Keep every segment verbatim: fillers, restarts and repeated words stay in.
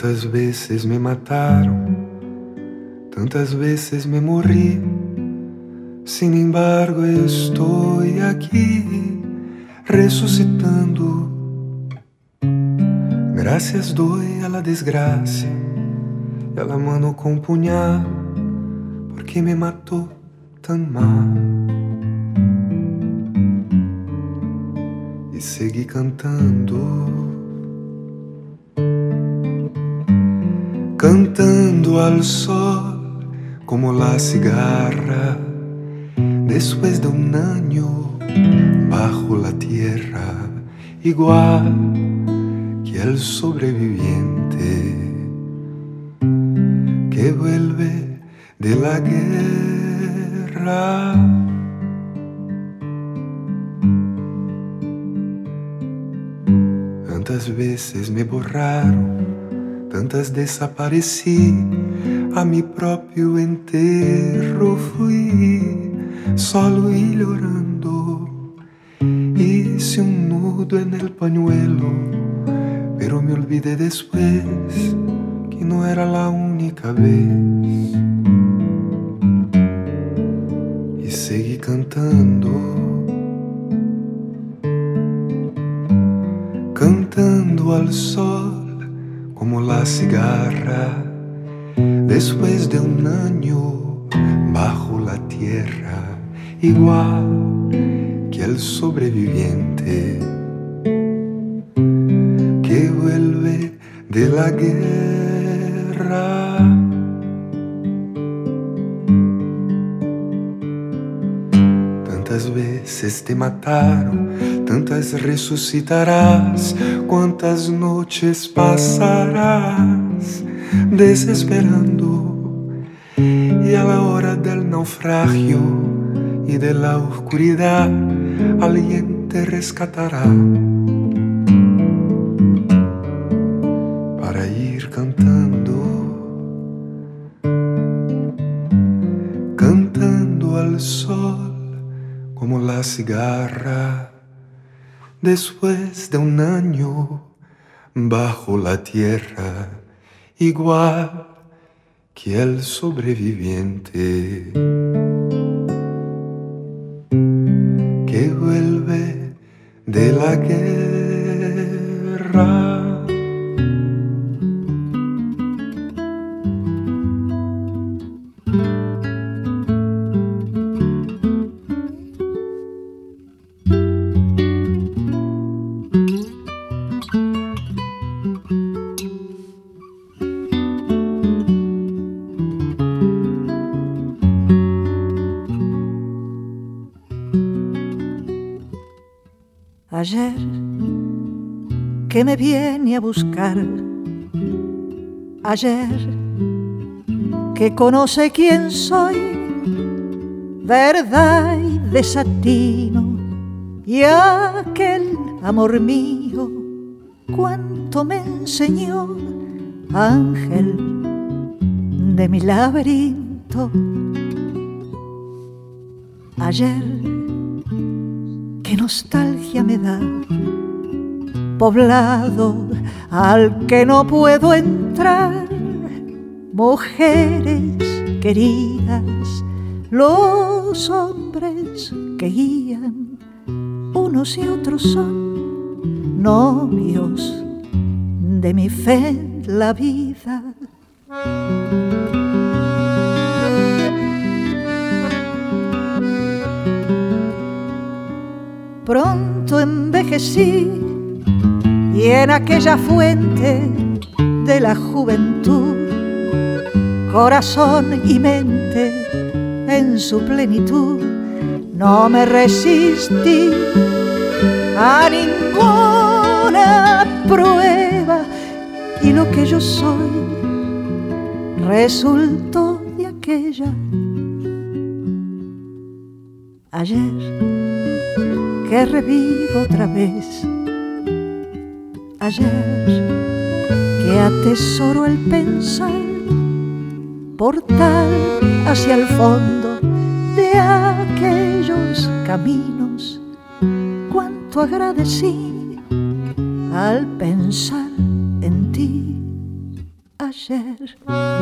Tantas veces me mataron, tantas veces me morí, sin embargo estoy aquí resucitando. Gracias doy a la desgracia y a la mano con puñal, porque me mató tan mal. Y seguí cantando, cantando al sol como la cigarra, después de un año bajo la tierra, igual que el sobreviviente que vuelve de la guerra. Tantas veces me borraron, tantas desaparecí, a mi propio entierro fui, solo y llorando. Hice un nudo en el pañuelo, pero me olvidé después que no era la única vez. Y seguí cantando, cantando al sol como la cigarra, después de un año bajo la tierra, igual que el sobreviviente que vuelve de la guerra. Tantas veces te mataron, tantas resucitarás, cuántas noches pasarás desesperando, y a la hora del naufragio y de la oscuridad alguien te rescatará para ir cantando, cantando al sol como la cigarra, después de un año bajo la tierra, igual que el sobreviviente que vuelve de la guerra. Ayer que me viene a buscar, ayer que conoce quién soy, verdad y desatino, y aquel amor mío cuánto me enseñó, ángel de mi laberinto. Ayer qué nostalgia me da, poblado al que no puedo entrar, mujeres queridas, los hombres que guían, unos y otros son novios de mi fe la vida. Pronto envejecí y en aquella fuente de la juventud, corazón y mente en su plenitud, no me resistí a ninguna prueba, y lo que yo soy resultó de aquella. Ayer que revivo otra vez, ayer que atesoro el pensar, portal hacia el fondo de aquellos caminos, cuánto agradecí al pensar en ti. ayer.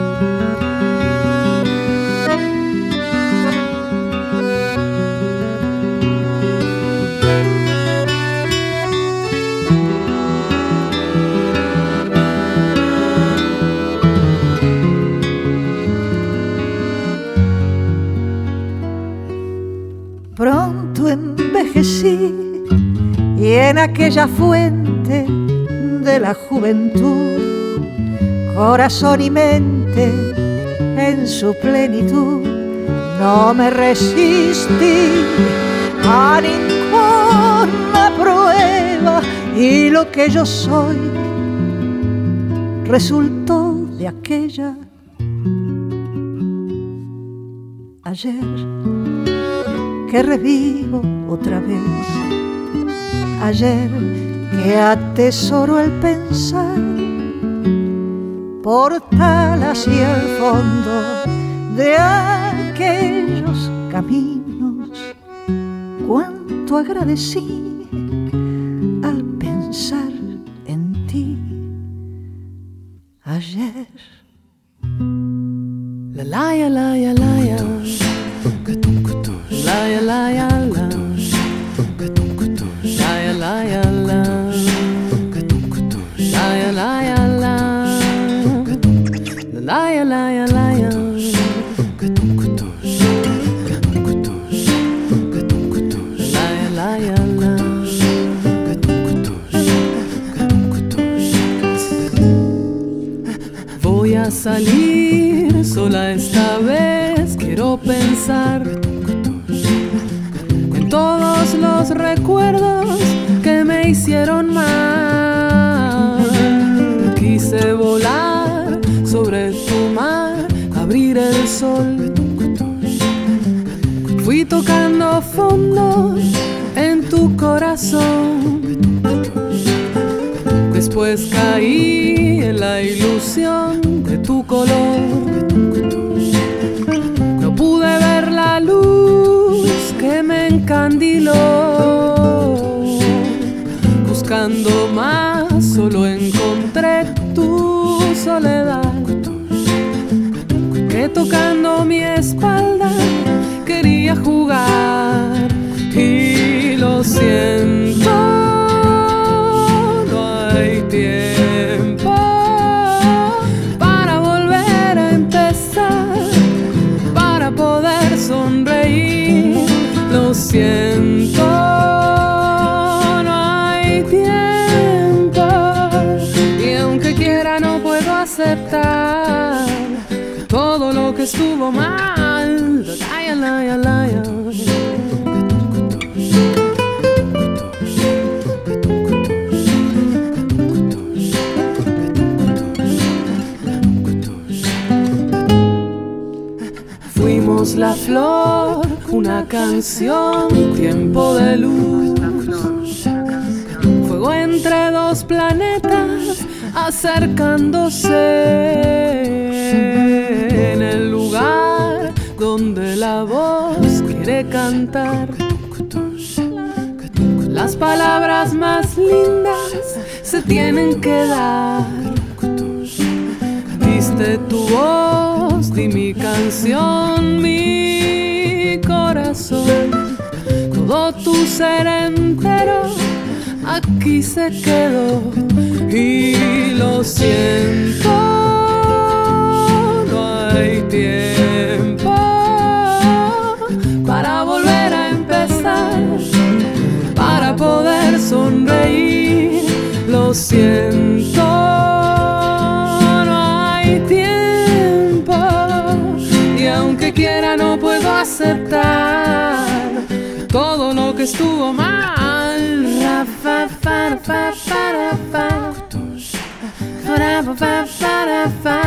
Pronto envejecí y en aquella fuente de la juventud, corazón y mente en su plenitud, no me resistí a ninguna prueba y lo que yo soy resultó de aquella ayer que revivo otra vez, ayer que atesoro el pensar portal hacia el fondo de aquellos caminos. Cuánto agradecí al pensar en ti ayer. La la ya la ya la ya. La ya la ya la. La ya la ya la. La ya la ya la. La ya la ya la ya. La ya la ya la. Voy a salir sola esta vez, quiero pensar en todos los recuerdos que me hicieron mal. Quise volar sobre tu mar, abrir el sol. Fui tocando fondo en tu corazón. Después caí en la ilusión de tu color. No pude ver la luz que me encandiló. Buscando más, solo encontré tu soledad, que tocando mi espalda quería jugar. Y lo siento, no hay tiempo para volver a empezar, para poder sonreír. Lo siento, no hay tiempo, y aunque quiera no puedo aceptar todo lo que estuvo mal. La la la la la. Fuimos la flor, una canción, tiempo de luz, fuego entre dos planetas acercándose en el lugar donde la voz quiere cantar. Las palabras más lindas se tienen que dar. Diste tu voz, di mi canción, mi corazón. Todo tu ser entero aquí se quedó. Y lo siento, no hay tiempo para volver a empezar, para poder sonreír. Lo siento, no hay tiempo, y aunque quiera no puedo aceptar todo lo que estuvo mal. Fa, fa, fa, fa, fa, fa, fa, fa, fa.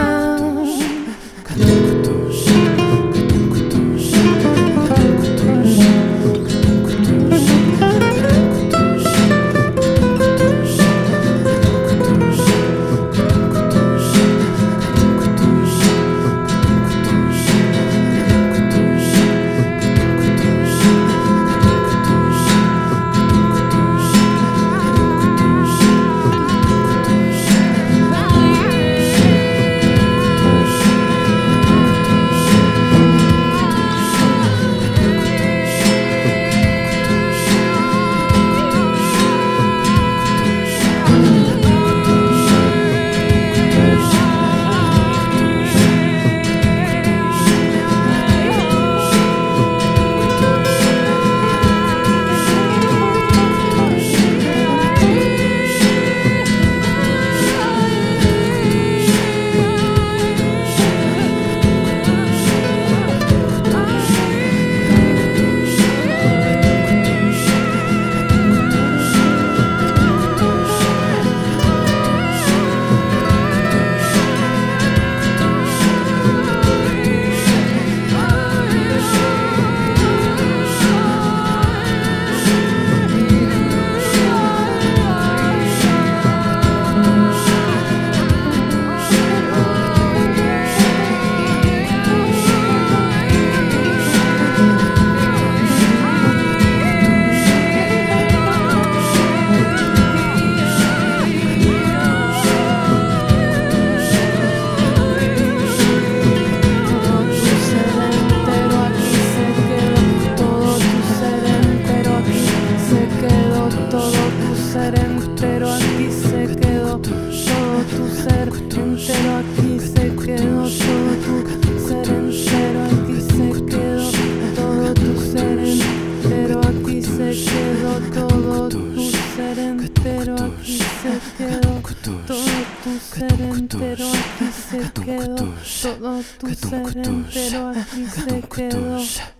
tu ser entero aquí se quedó.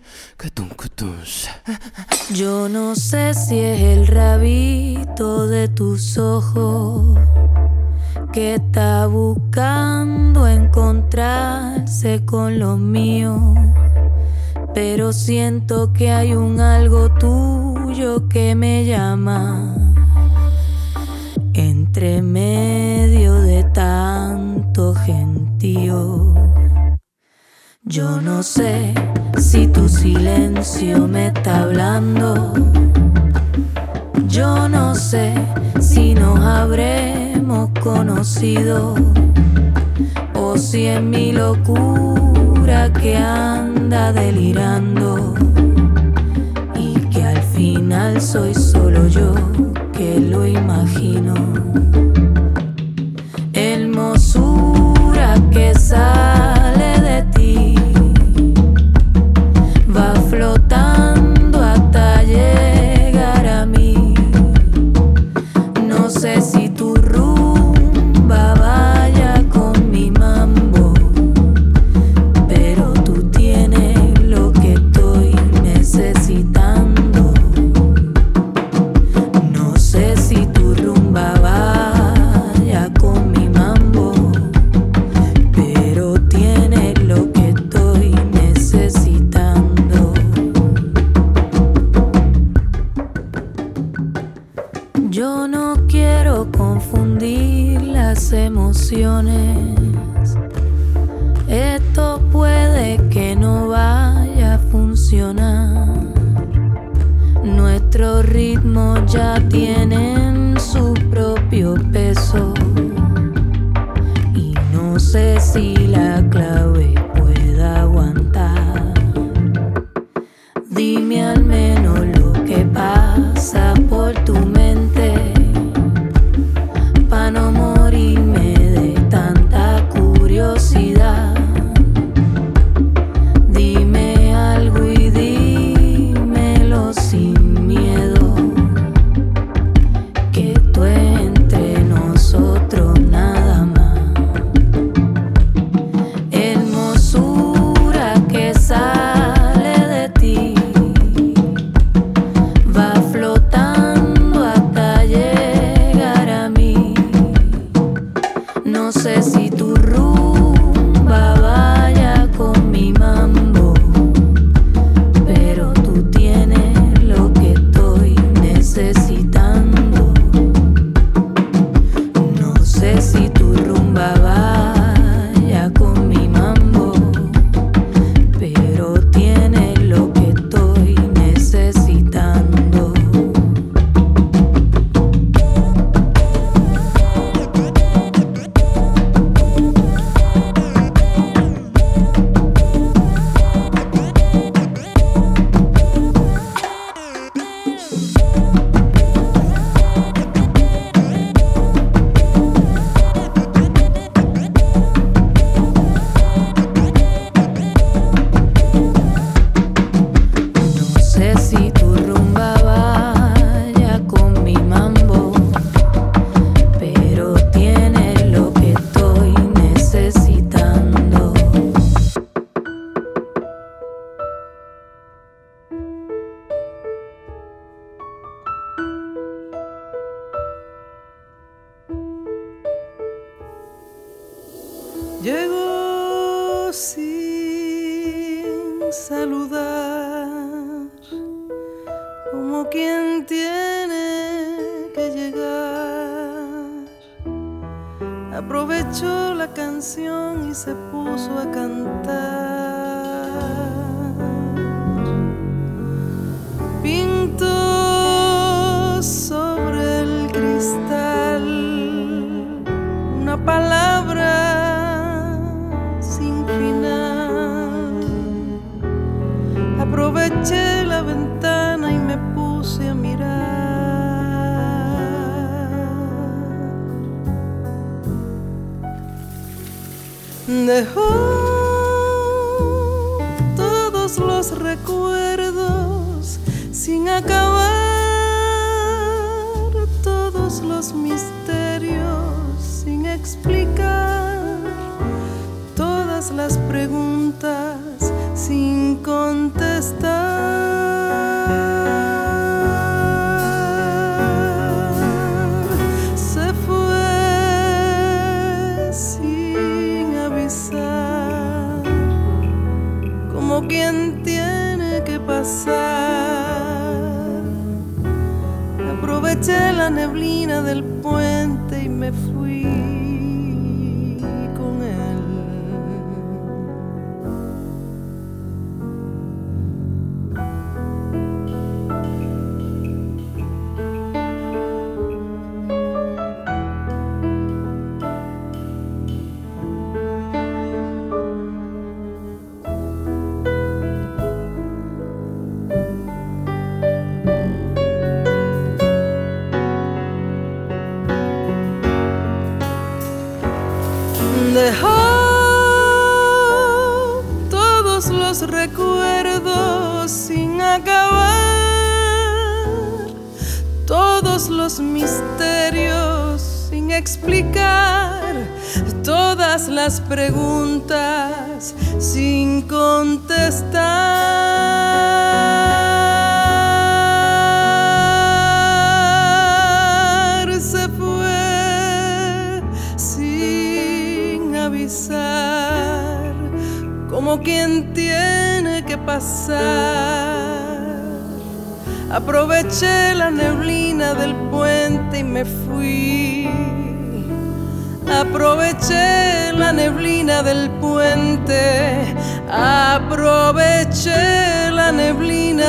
Yo no sé si es el rabito de tus ojos que está buscando encontrarse con los míos, pero siento que hay un algo tuyo que me llama entre medio de tanto gentío. Yo no sé si tu silencio me está hablando. Yo no sé si nos habremos conocido o si es mi locura que anda delirando y que al final soy solo yo que lo imagino. Hermosura que sale de ti, va flotando hasta llegar a mí. No sé si tu rumba vaya con mi mambo, pero tú tienes lo que estoy necesitando. No sé si tu rumba vaya con mi mambo, pero tienes lo que estoy necesitando. Yo no quiero confundir las emociones. Esto puede que no vaya a funcionar. Nuestros ritmos ya tienen su propio peso y no sé si la clave pueda aguantar. Dime al menos lo que pasa por tu mente pa' no morirme de tanta curiosidad. Dime algo y dímelo sin miedo, que esto es entre nosotros nada más. Hermosura que sale de ti, va flotando hasta llegar a mí. No sé si tu rumba vaya con mi mambo, pero tú tienes lo que estoy necesitando. No sé si tu rumba vaya con mi mambo, pero tienes lo que estoy necesitando. No sé si tu rumba vaya con mi mambo, pero tienes lo que estoy necesitando. Llegó sin saludar, como quien tiene que llegar. Aprovechó la canción y se puso a cantar. Pintó sobre el cristal una palabra sin final. Aproveché la ventana y me puse a mirar. Dejó todos los recuerdos sin acabar, todos los misterios sin explicar, todas todas las preguntas sin contestar. Se fue sin avisar, como quien tiene que pasar. Aproveché la neblina del puente y me fui con él. Dejó todos los recuerdos sin acabar, todos los misterios sin explicar, todas las preguntas sin contestar. Se fue sin avisar, como quien tiene que pasar. Aproveché la neblina del puente y me fui. Aproveché la neblina del puente. Aproveché la neblina.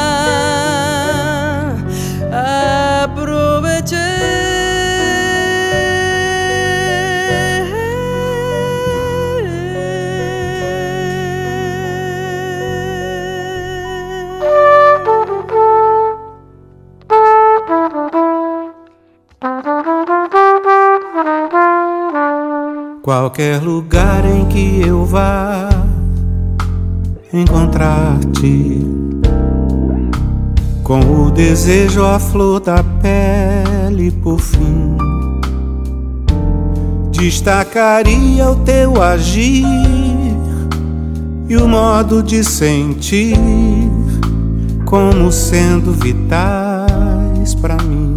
Aproveché. Qualquer lugar em que eu vá encontrar-te, com o desejo à flor da pele, por fim destacaria o teu agir e o modo de sentir como sendo vitais pra mim.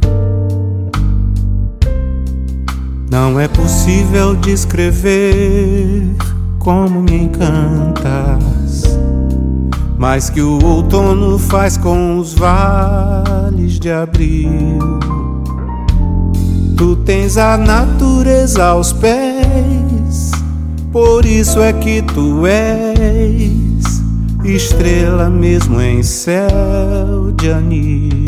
Não é possível descrever como me encantas, mas que o outono faz com os vales de abril. Tu tens a natureza aos pés, por isso é que tu és estrela mesmo em céu de anil.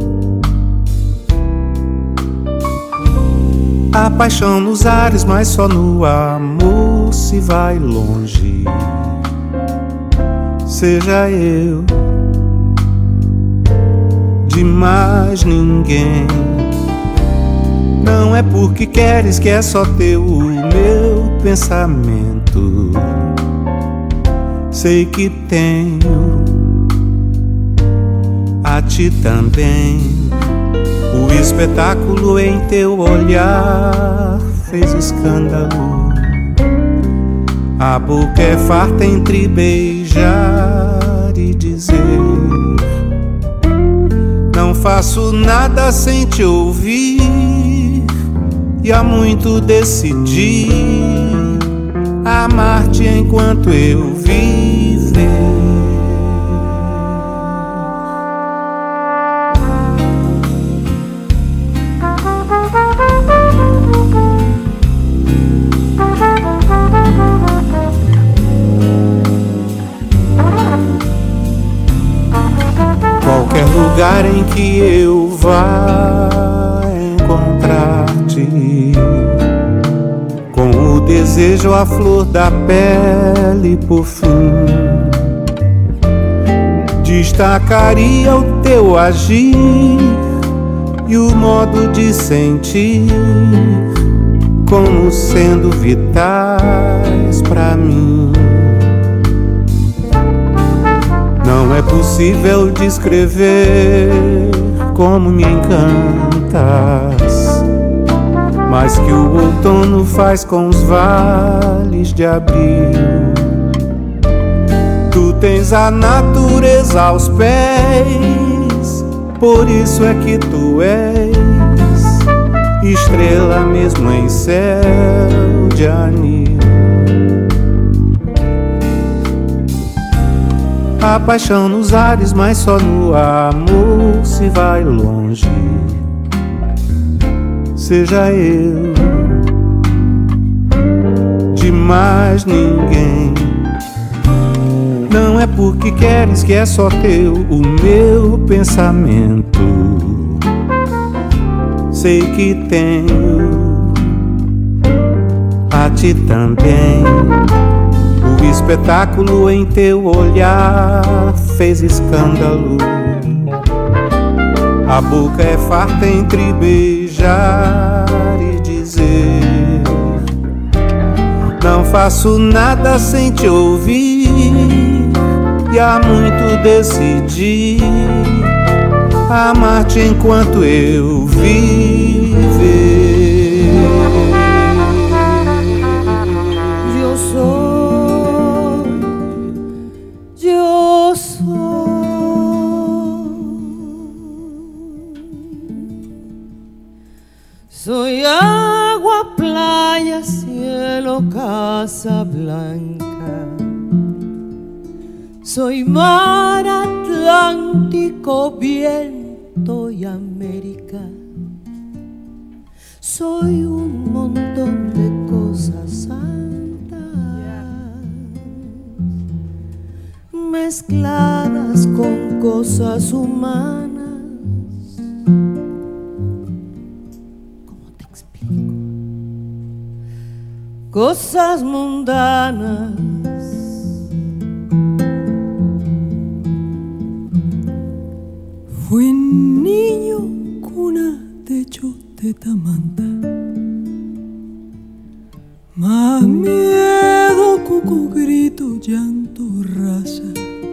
A paixão nos ares, mas só no amor se vai longe. Seja eu de mais ninguém. Não é porque queres que é só teu o meu pensamento. Sei que tenho a ti também. O espetáculo em teu olhar fez escândalo. A boca é farta entre beijar e dizer: não faço nada sem te ouvir. E há muito decidi amar-te enquanto eu viver. Qualquer lugar em que eu vá encontrar-te, com o desejo à flor da pele, por fim destacaria o teu agir e o modo de sentir como sendo vitais pra mim. Não é possível descrever como me encantas, mas que o outono faz com os vales moles de abril. Tu tens a natureza aos pés, por isso é que tu és estrela mesmo em céu de anil. A paixão nos ares, mas só no amor se vai longe. Seja eu de mais ninguém. Não é porque queres que é só teu o meu pensamento. Sei que tenho a ti também. O espetáculo em teu olhar fez escândalo. A boca é farta entre beijar e dizer: não faço nada sem te ouvir. E há muito decidi amar-te enquanto eu viver. Eu sou, eu sou, soy agua, playa, cielo, casa blanca. Soy mar Atlántico, viento y América. Soy un montón de cosas santas mezcladas con cosas humanas. ¿Cómo te explico? Cosas mundanas. Fui niño, cuna, techo, teta, manta. Más miedo, cuco, grito, llanto, raza.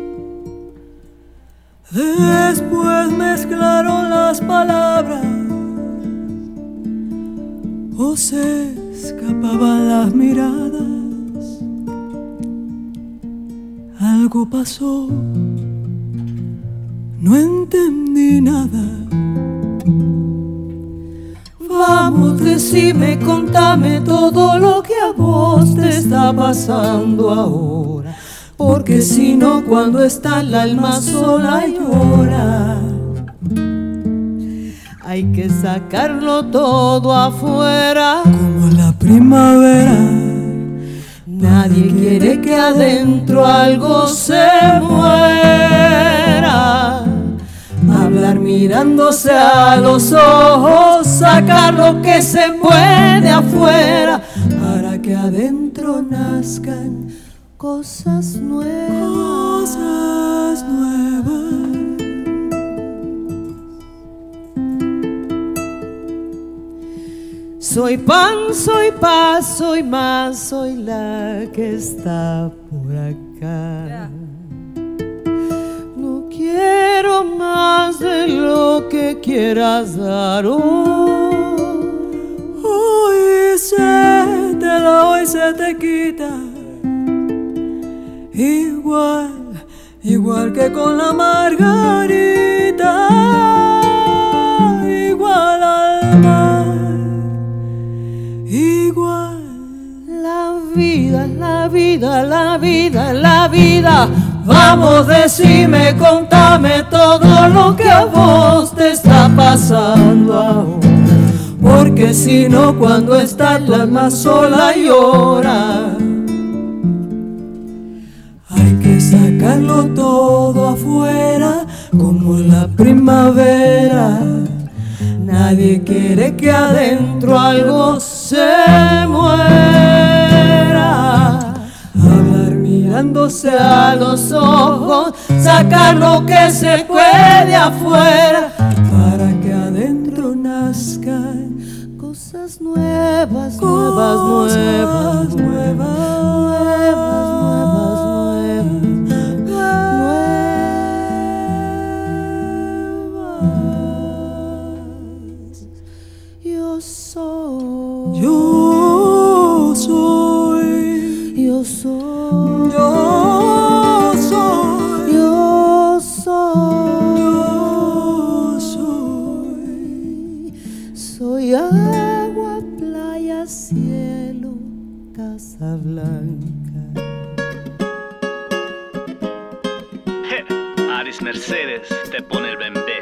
Después mezclaron las palabras o se escapaban las miradas. Algo pasó, no entendí nada. Vamos, decime, contame todo lo que a vos te está pasando ahora, porque si no, cuando está el alma sola llora. Hay que sacarlo todo afuera, como la primavera. Nadie quiere que adentro algo se muera. Hablar mirándose a los ojos, sacar lo que se puede afuera, para que adentro nazcan cosas nuevas. Cosas nuevas. Soy pan, soy paz, soy más, soy la que está por acá. No quiero más de lo que quieras dar hoy. Hoy se te da, hoy se te quita. Igual, igual que con la margarita. Igual al mar. Igual. La vida, la vida, la vida, la vida. Vamos, decime, contame todo lo que a vos te está pasando ahora, porque si no, cuando está el alma sola llora. Hay que sacarlo todo afuera, como la primavera. Nadie quiere que adentro algo se muera. Hablar mirándose a los ojos, sacar lo que se puede afuera, para que adentro nazcan cosas nuevas, cosas nuevas, nuevas, nuevas, nuevas, nuevas, nuevas. Yo soy, yo soy Luis Mercedes te pone el bembé.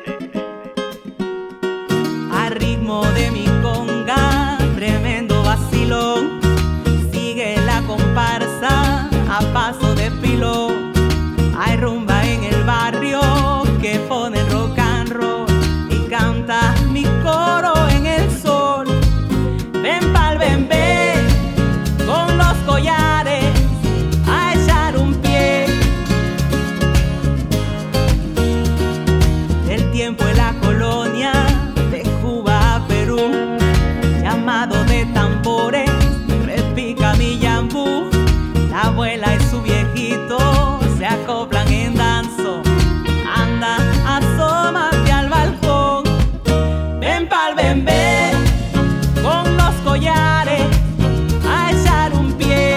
Al ritmo de mi conga, tremendo vacilón, sigue la comparsa a paso de pilón. Hay rumba en el barrio que pone rock and roll y canta mi coro en el sol. Ven pa'l bembé con los collares a echar un pie. El tiempo en la colonia de Cuba a Perú, llamado de tambores, repica mi yambú. La abuela y su viejito se acoplan en danzo. Anda, asómate al balcón. Ven pa'l bembé con los collares a echar un pie.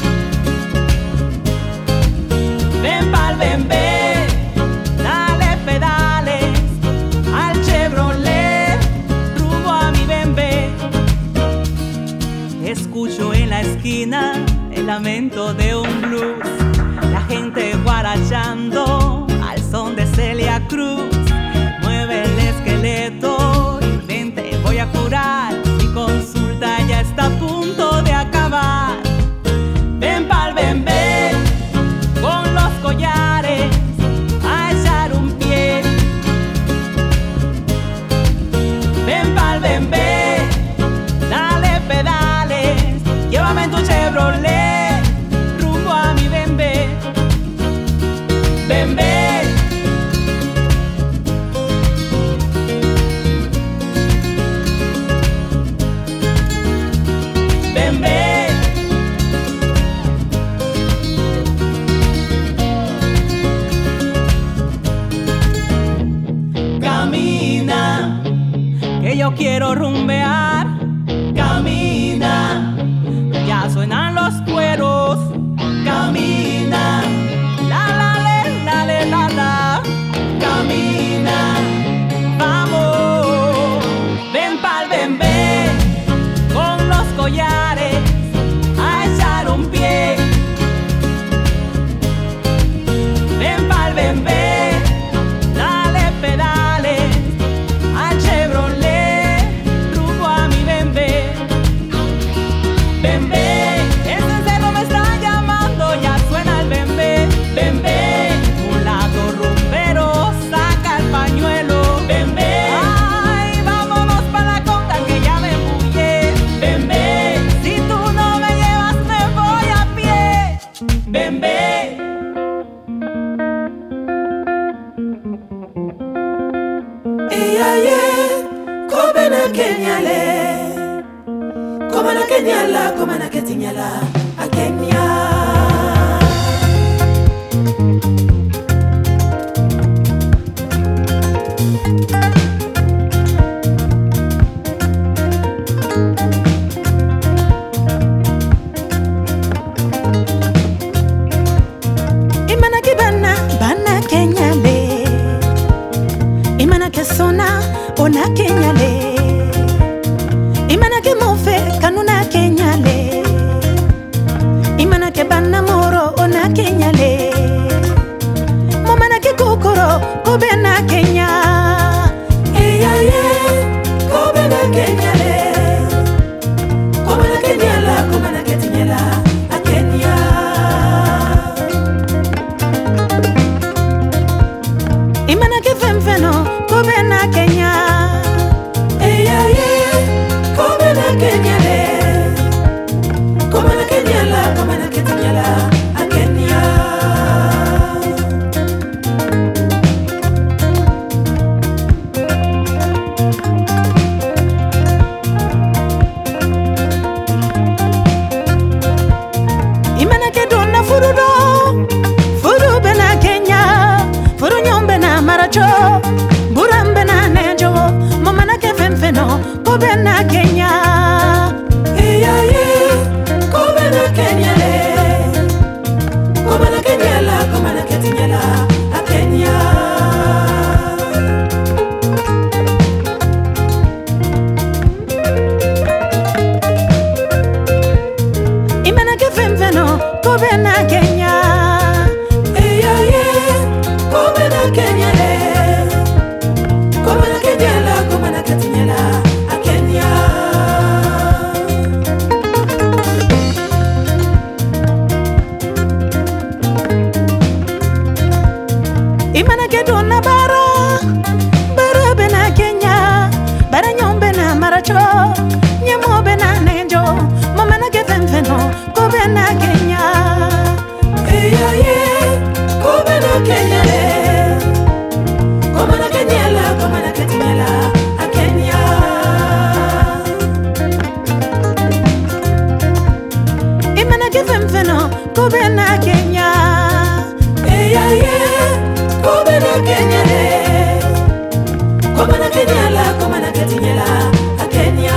Ven pa'l bembé, dale pedales al Chevrolet, rumbo a mi bembé. Escucho en la esquina el lamento de un blues, la gente guarachando al son de Celia Cruz. Mueve el esqueleto y ven, te voy a curar. Mi consulta ya está a punto de acabar. Ven pa'l bembé con los collares a echar un pie. Ven pa'l bembé, dale pedales, llévame en tu Chevrolet, rumbo a mi bembé. Bembé. Bembé. Camina, que yo quiero rumbear. Camina, ya suenan los cueros. Camina, la la le, la le, la la. Camina, vamos. Ven pa'l bembé con los collares a echar un pie. Ven pa'l bembé, dale pedales al Chevrolet, rumbo a mi bembé. Bembé, ese cerro me está llamando, ya suena el bembé. Bembé, un lado rumbero, saca el pañuelo. Bembé, ay, vámonos pa' la conga que ya me embullé. Bembé, si tú no me llevas me voy a pie. Bembé. Eyaye, kobena kenyale, komana kenyala, komana ketinyala, a Kenya. Imana ke bana, bana kenyale. Imana ke sona, ona kenyale. Imana ke mofe, kanuna kenyale. Imana ke bana moro, ona kenyale. Momana ke kokoro, kobena kenya. Eyaye, kobena kenyale. Komana kenyala, komana ketinyala, a Kenya. Imana ke femfeno, kobena Kenya. Eyaye, kobena kenyale. Komana kenyala, komana ketinyala, a Kenya. Imana ke donna furudo, furu bena Kenya, furu nyombe na maracho, burambe na nejo, momana ke femfeno, kobena Kenya. Eyaye, kobena kenyale, komana kenyala, komana ketinyala, a Kenya. Imana ke femfeno, kobena Kenya. Eyaye, kobena imana ke dona bara bara bena Kenya bara nyombe na maracho nyamo bena nenjo mama na ke fenfeno ko bena Kenya eya ye ko bena Kenya le ko mana Kenya la ko mana Kenya la a Kenya imana ke fenfeno ko bena Kenya eya ye ko bena Kenya le ko mana Kenya la ko mana Kenya la a Kenya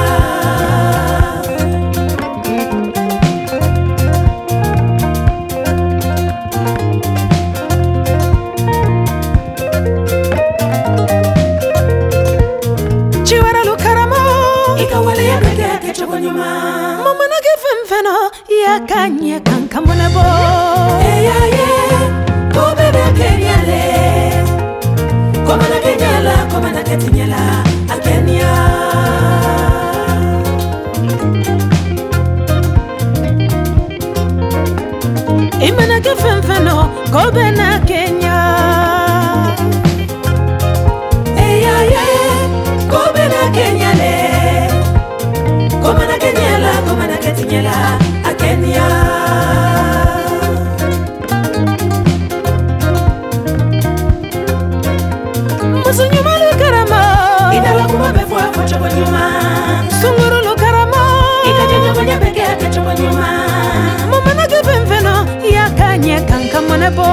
chiwara lukaramo ikawale ya beke ke chokonyuma mama na ke fenfeno ya kanye kankamone bo eya ye ko bena Kenya le ko mana Kenya la ko mana Kenya la a Kenya imana ke fenfeno ko bena Kenya eya ye ko bena Kenya le ko mana Kenya la ko mana Kenya la a Kenya musunyuma lukaramo idala kuma befo afo chokonyuma sunguru lukaramo ikajenga moja beke yake chokonyuma mama na ke fenfeno ya kanye kankamone bo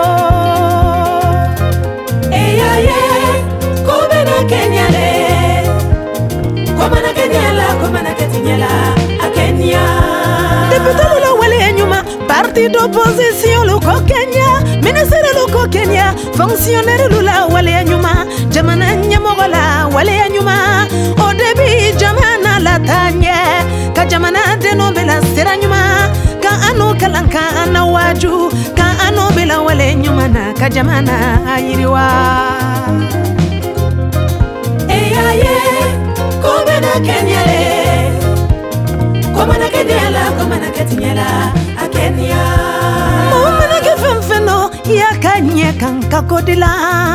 eya ye ko bena Kenya le ko mana Kenya la ko mana Kenya la a Kenya député lula wale nyuma parti d'opposition luko Kenya ministre luko Kenya fonctionnaire lula wale nyuma jamana nyamogola wale nyuma au début jamana la tanye ka jamana deno bela sera nyuma ka anu kalanka ana waju ka anu bela wale nyuma na ka jamana ayiriwa eya ye ko bena Kenya le ko mana Kenya la ko mana Kenya la a Kenya mama na ke fenfeno ya kanye kanka kodila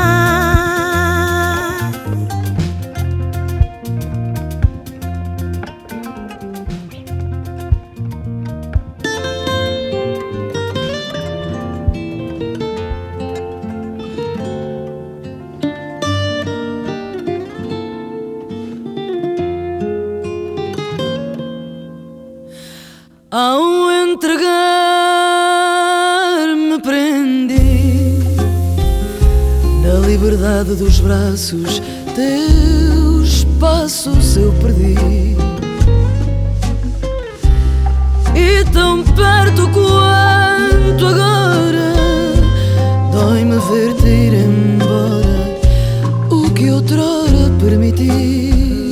Ao entregar-me prendi na liberdade dos braços, teus passos eu perdi. E tão perto quanto agora dói-me ver-te ir embora, o que outrora permiti.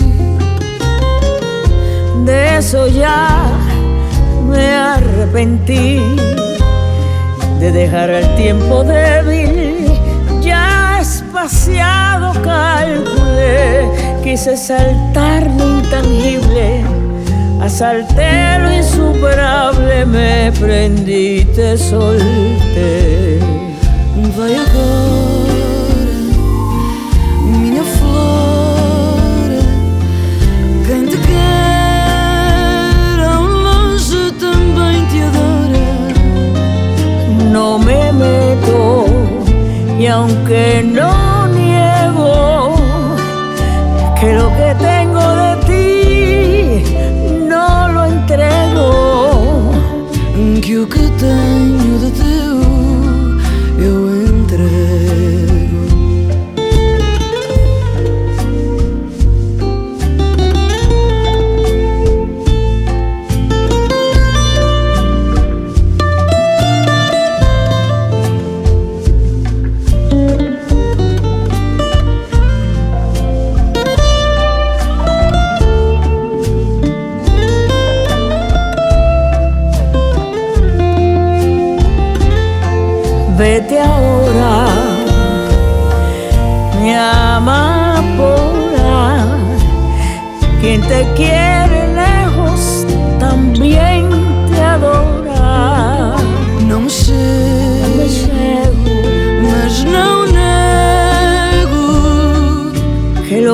de eso ya me arrepentí, de dejar al tiempo débil ya espaciado calculé, quise saltar lo intangible, asalté lo insuperable, me prendí, te solté. Vai agora, minha flor, quem te quer ao longe também te adora. No me meto y aunque no niego que lo que tengo de ti no lo entrego, Que o que tenho de teu eu entrego. Vete ahora, mi amapola, quien te quiere lejos también te adora. Não me Me chego, chego, mas não nego.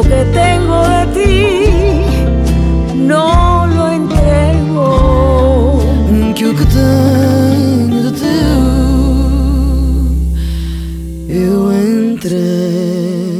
lo que tengo de ti no lo entrego. Que o que tenho de ti eu entrego.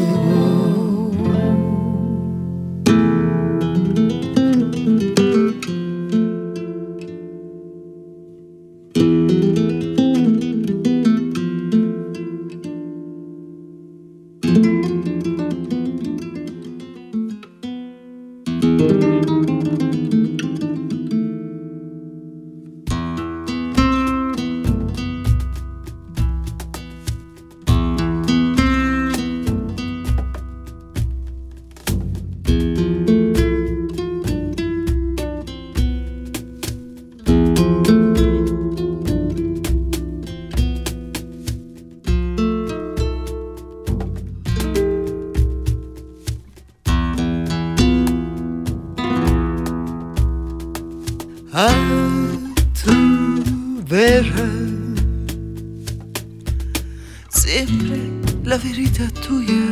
A tu vera, siempre la verità tuya,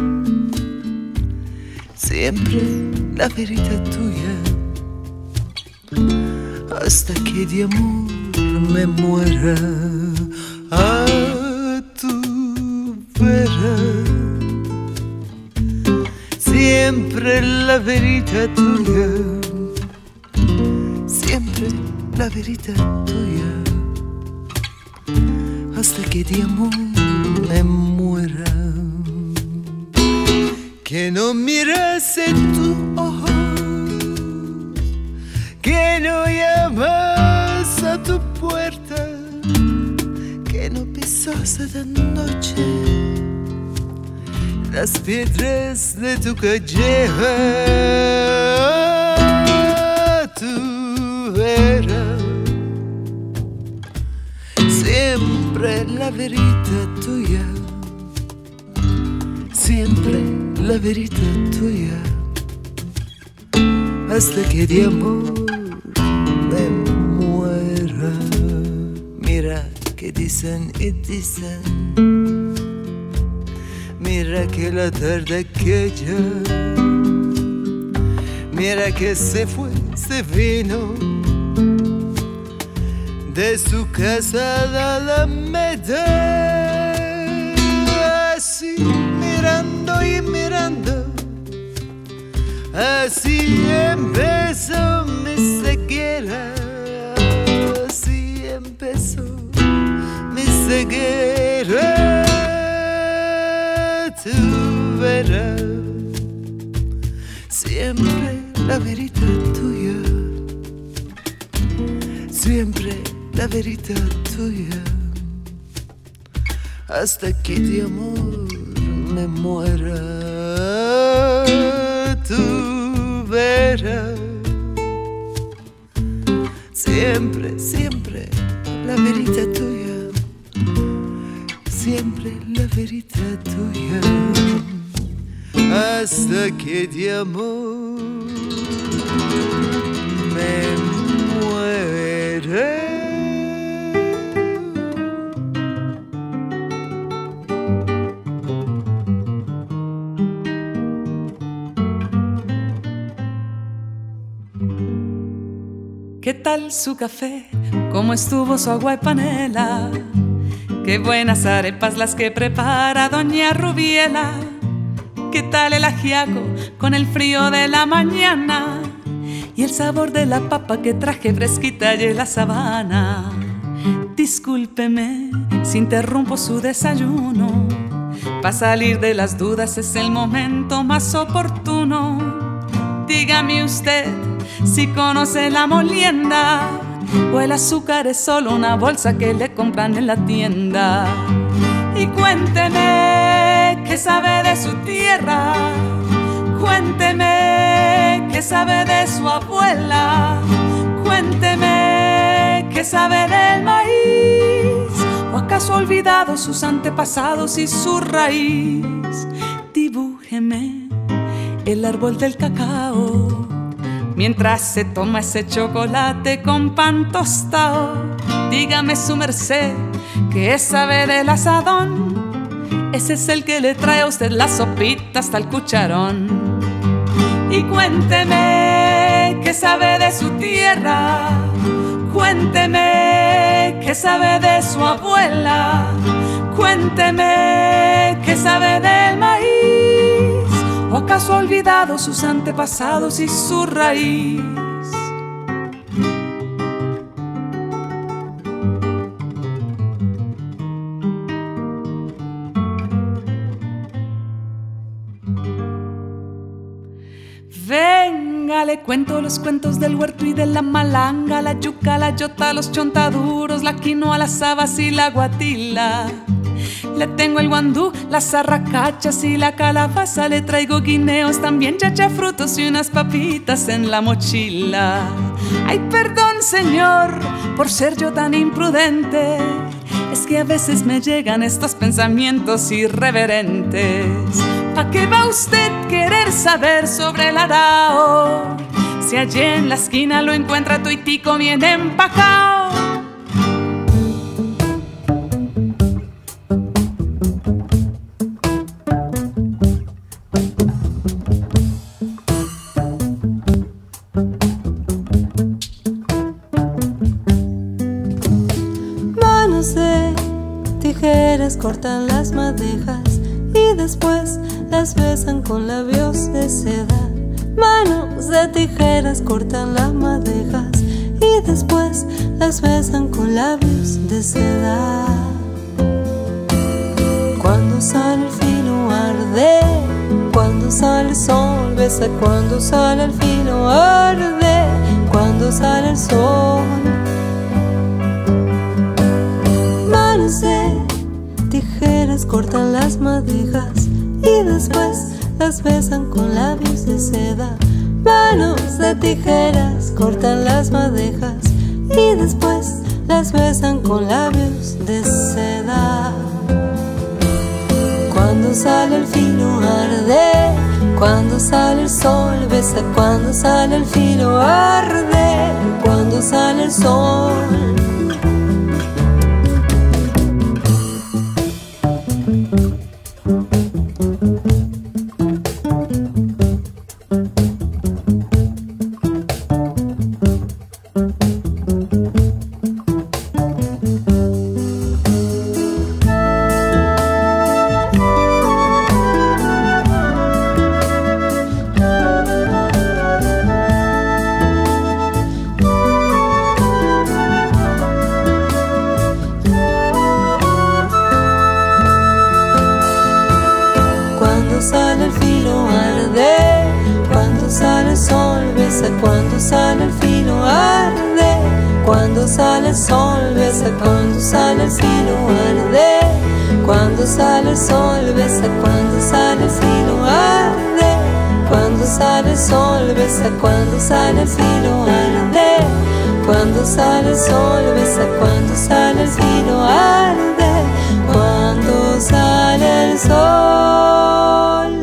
siempre la verità tuya, hasta que de amor me muera. A tu vera, siempre la verità tuya, siempre la verità tuya, hasta que de amor me muera. Que no mires en tus ojos, que no llamas a tu puerta, que no pisas esta noche las piedras de tu calleja. Tu vera, siempre la verità tuya, siempre la verità tuya, hasta que de amor me muera. Mira que dicen y dicen, mira que la tarde aquella, mira que se fue, se vino de su casa a la Alameda, así mirando y mirando, así empezó mi ceguera, así empezó mi ceguera. Tu verás siempre la verità tuya, siempre la verità tuya, hasta que de amor me muera. Tu verás siempre, siempre la verità tuya, siempre la verità tuya, hasta que de amor me muera. ¿Qué tal su café? ¿Cómo estuvo su agua y panela? Qué buenas arepas las que prepara doña Rubiela. ¿Qué tal el ajiaco con el frío de la mañana? Y el sabor de la papa que traje fresquita y en la sabana. Discúlpeme si interrumpo su desayuno. Para salir de las dudas es el momento más oportuno. Dígame usted si conoce la molienda o el azúcar es solo una bolsa que le compran en la tienda. Y cuénteme qué sabe de su tierra, cuénteme qué sabe de su abuela, cuénteme qué sabe del maíz, o acaso ha olvidado sus antepasados y su raíz. Dibújeme el árbol del cacao mientras se toma ese chocolate con pan tostado. Dígame su merced que sabe del asadón, ese es el que le trae a usted la sopita hasta el cucharón. y cuénteme qué sabe de su tierra. Cuénteme qué sabe de su abuela. Cuénteme qué sabe del maíz. ¿O acaso ha olvidado sus antepasados y su raíz? Venga, le cuento los cuentos del huerto y de la malanga, la yuca, la yota, los chontaduros, la quinoa, las habas y la guatila. Le tengo el guandú, las arracachas y la calabaza. Le traigo guineos, también chachafrutos y unas papitas en la mochila. Ay, perdón, señor, por ser yo tan imprudente. Es que a veces me llegan estos pensamientos irreverentes. ¿Pa' qué va usted querer saber sobre el arao? Si allí en la esquina lo encuentra tuitico bien empacao. Manos de tijeras cortan las madejas y después las besan con labios de seda. Manos de tijeras cortan las madejas y después las besan con labios de seda. Cuando sale el filo arde, cuando sale el sol besa, cuando sale el filo arde, cuando sale el sol. Manos de tijeras cortan las madejas y después las besan con labios de seda. Manos de tijeras cortan las madejas y después las besan con labios de seda. Cuando sale el filo arde, cuando sale el sol besa, cuando sale el filo arde, cuando sale el sol. Sale el filo arde, cuando sale el sol besa, cuando sale el filo arde, cuando sale el sol besa, cuando sale el filo arde, cuando sale el sol besa, cuando sale el filo arde, cuando sale el sol besa, cuando sale el filo arde, cuando sale el sol besa, cuando sale el filo arde, cuando sale el sol.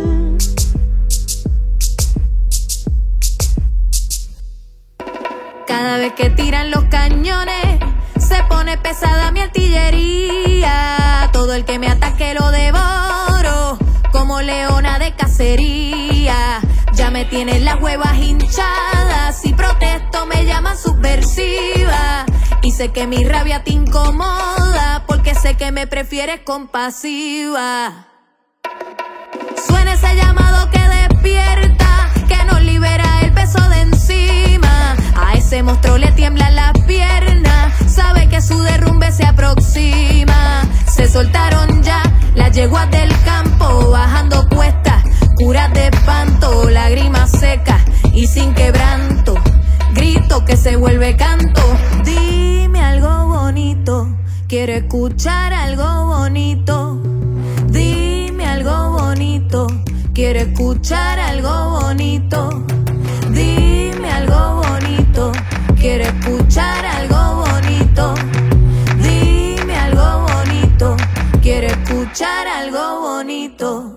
Cada vez que tiran los cañones se pone pesada mi artillería. Todo el que me ataque lo devoro como leona de cacería. Ya me tienen las huevas hinchadas, si protesto me llaman subversiva. Y sé que mi rabia te incomoda porque sé que me prefieres compasiva. Suena ese llamado que despierta, que nos libera el peso de encima. A ese monstruo le tiemblan las piernas, sabe que su derrumbe se aproxima. Se soltaron ya las yeguas del campo, bajando cuestas, curas de espanto, lágrimas secas y sin quebranto, grito que se vuelve canto. Dime algo bonito, quiero escuchar algo bonito. Dime algo bonito, quiero escuchar algo bonito. Dime algo bonito, quiero escuchar algo bonito. Dime algo bonito, quiero escuchar algo bonito.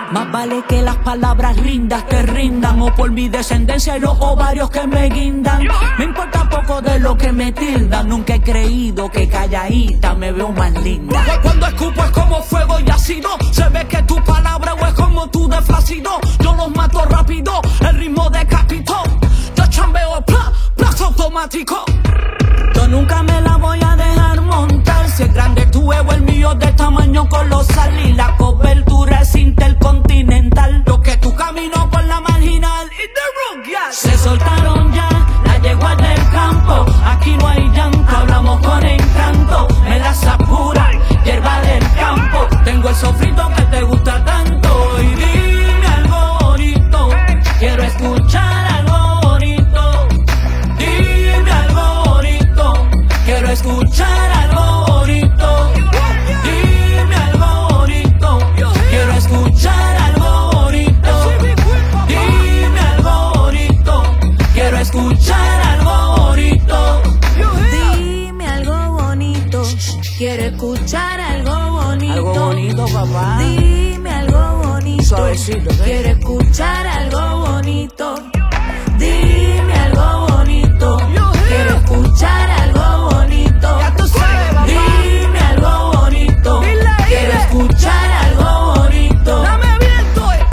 Más vale que las palabras lindas te rindan, o por mi descendencia y los ovarios que me guindan. Me importa poco de lo que me tildan, nunca he creído que calladita me veo más linda. Cuando escupo es como fuego y ácido, se ve que tu palabra o es como tu de flácido. Yo los mato rápido, el ritmo decapitó. Yo chambeo, pla, plazo automático. Yo nunca me la voy a dejar montar. Si es grande tu ego, el mío de tamaño colosal. Y la cobertura es intercontinental. Lo que tu camino por la marginal y the rock, yeah. Se soltaron ya las yeguas del campo. Aquí no hay llanto, hablamos con encanto. Me las apura, hierba del campo. Tengo el sofrito que te gusta tanto. Y dime algo bonito, quiero escuchar algo bonito. Dime algo bonito, quiero escuchar algo bonito. Dime algo bonito, quiero escuchar algo bonito. Dime algo bonito, quiero escuchar algo bonito. Dime algo bonito, quiero escuchar algo bonito. Algo bonito, papá. Dime algo bonito, Suavecito, ¿eh? quiero escuchar algo bonito. Dime algo bonito, quiero escuchar algo bonito. Ya tú sabes, papá. Dime algo bonito, Dile, quiero dile. escuchar algo bonito. Dame viento, eh.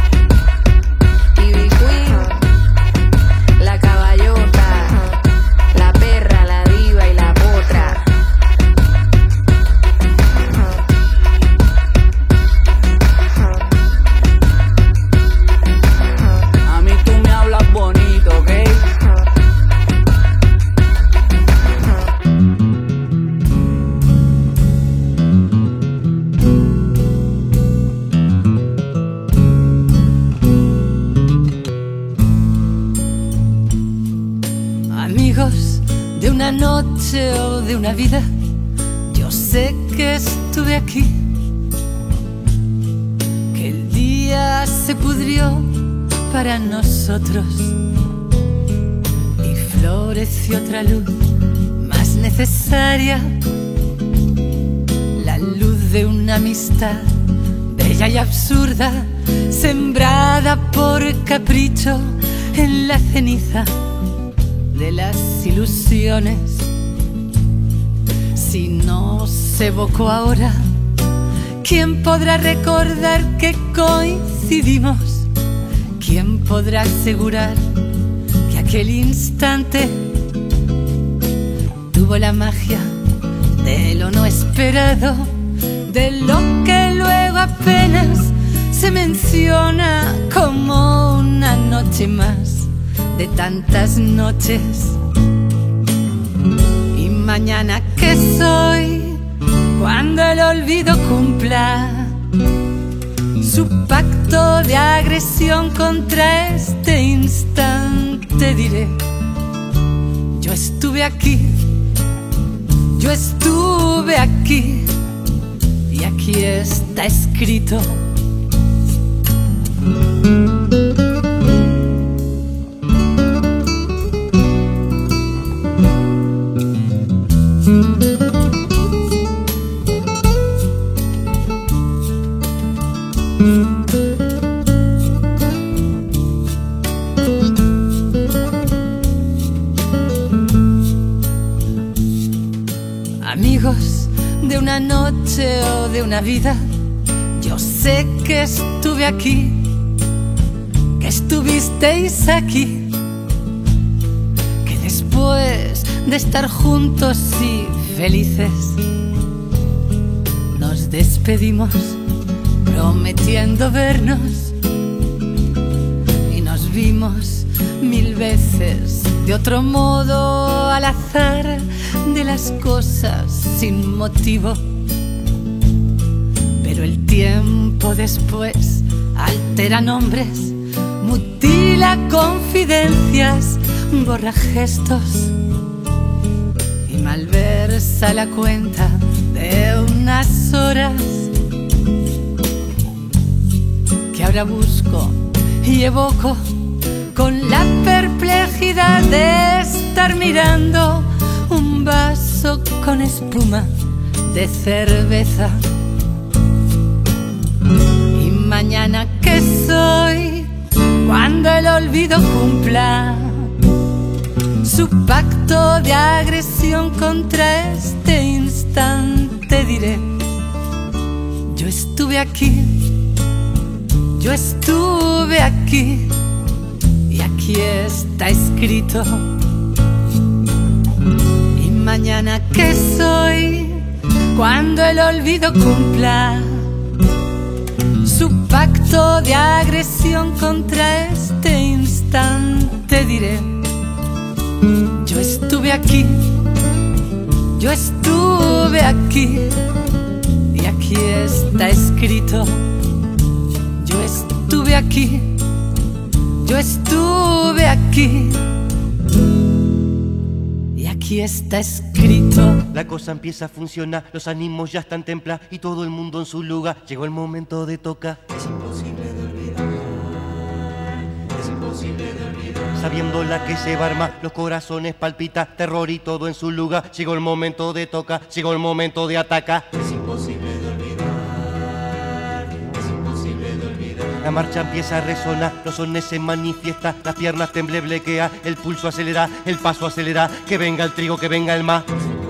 Ivy Queen, la caballota, la perra, la diva y la potra. A mí tú me hablas bonito, ¿ok? Amigos de una noche o de una vida, yo sé que estuve aquí, que el día se pudrió para nosotros y floreció otra luz más necesaria, la luz de una amistad bella y absurda, sembrada por capricho en la ceniza de las ilusiones. Si no se evocó ahora, ¿quién podrá recordar que coincidimos? ¿Quién podrá asegurar que aquel instante tuvo la magia de lo no esperado, de lo que luego apenas se menciona como una noche más de tantas noches? Y mañana, ¿qué soy cuando el olvido cumpla su pacto de agresión contra este instante? Diré, yo estuve aquí, yo estuve aquí, y aquí está escrito. Amigos de una noche o de una vida, yo sé que estuve aquí, que estuvisteis aquí, que después de estar juntos y felices nos despedimos prometiendo vernos, y nos vimos mil veces de otro modo al azar de las cosas sin motivo. Pero el tiempo después altera nombres, mutila confidencias, borra gestos y malversa la cuenta de unas horas que ahora busco y evoco con la perplejidad de estar mirando un vaso con espuma de cerveza. Y mañana, olvido cumpla su pacto de agresión contra este instante, diré: yo estuve aquí, yo estuve aquí, y aquí está escrito. Y mañana, ¿qué soy? Cuando el olvido cumpla su pacto de agresión contra este instante, diré: yo estuve aquí, yo estuve aquí, y aquí está escrito. Yo estuve aquí, yo estuve aquí, y aquí está escrito. La cosa empieza a funcionar, los ánimos ya están templados y todo el mundo en su lugar. Llegó el momento de tocar. Es imposible de olvidar, es imposible de olvidar. Sabiendo la que se va a armar, los corazones palpitan, terror y todo en su lugar. Llegó el momento de tocar, llegó el momento de atacar. Es imposible de olvidar, es imposible de olvidar. La marcha empieza a resonar, los sones se manifiestan, las piernas tembleblequean, el pulso acelera, el paso acelera. Que venga el trigo, que venga el más.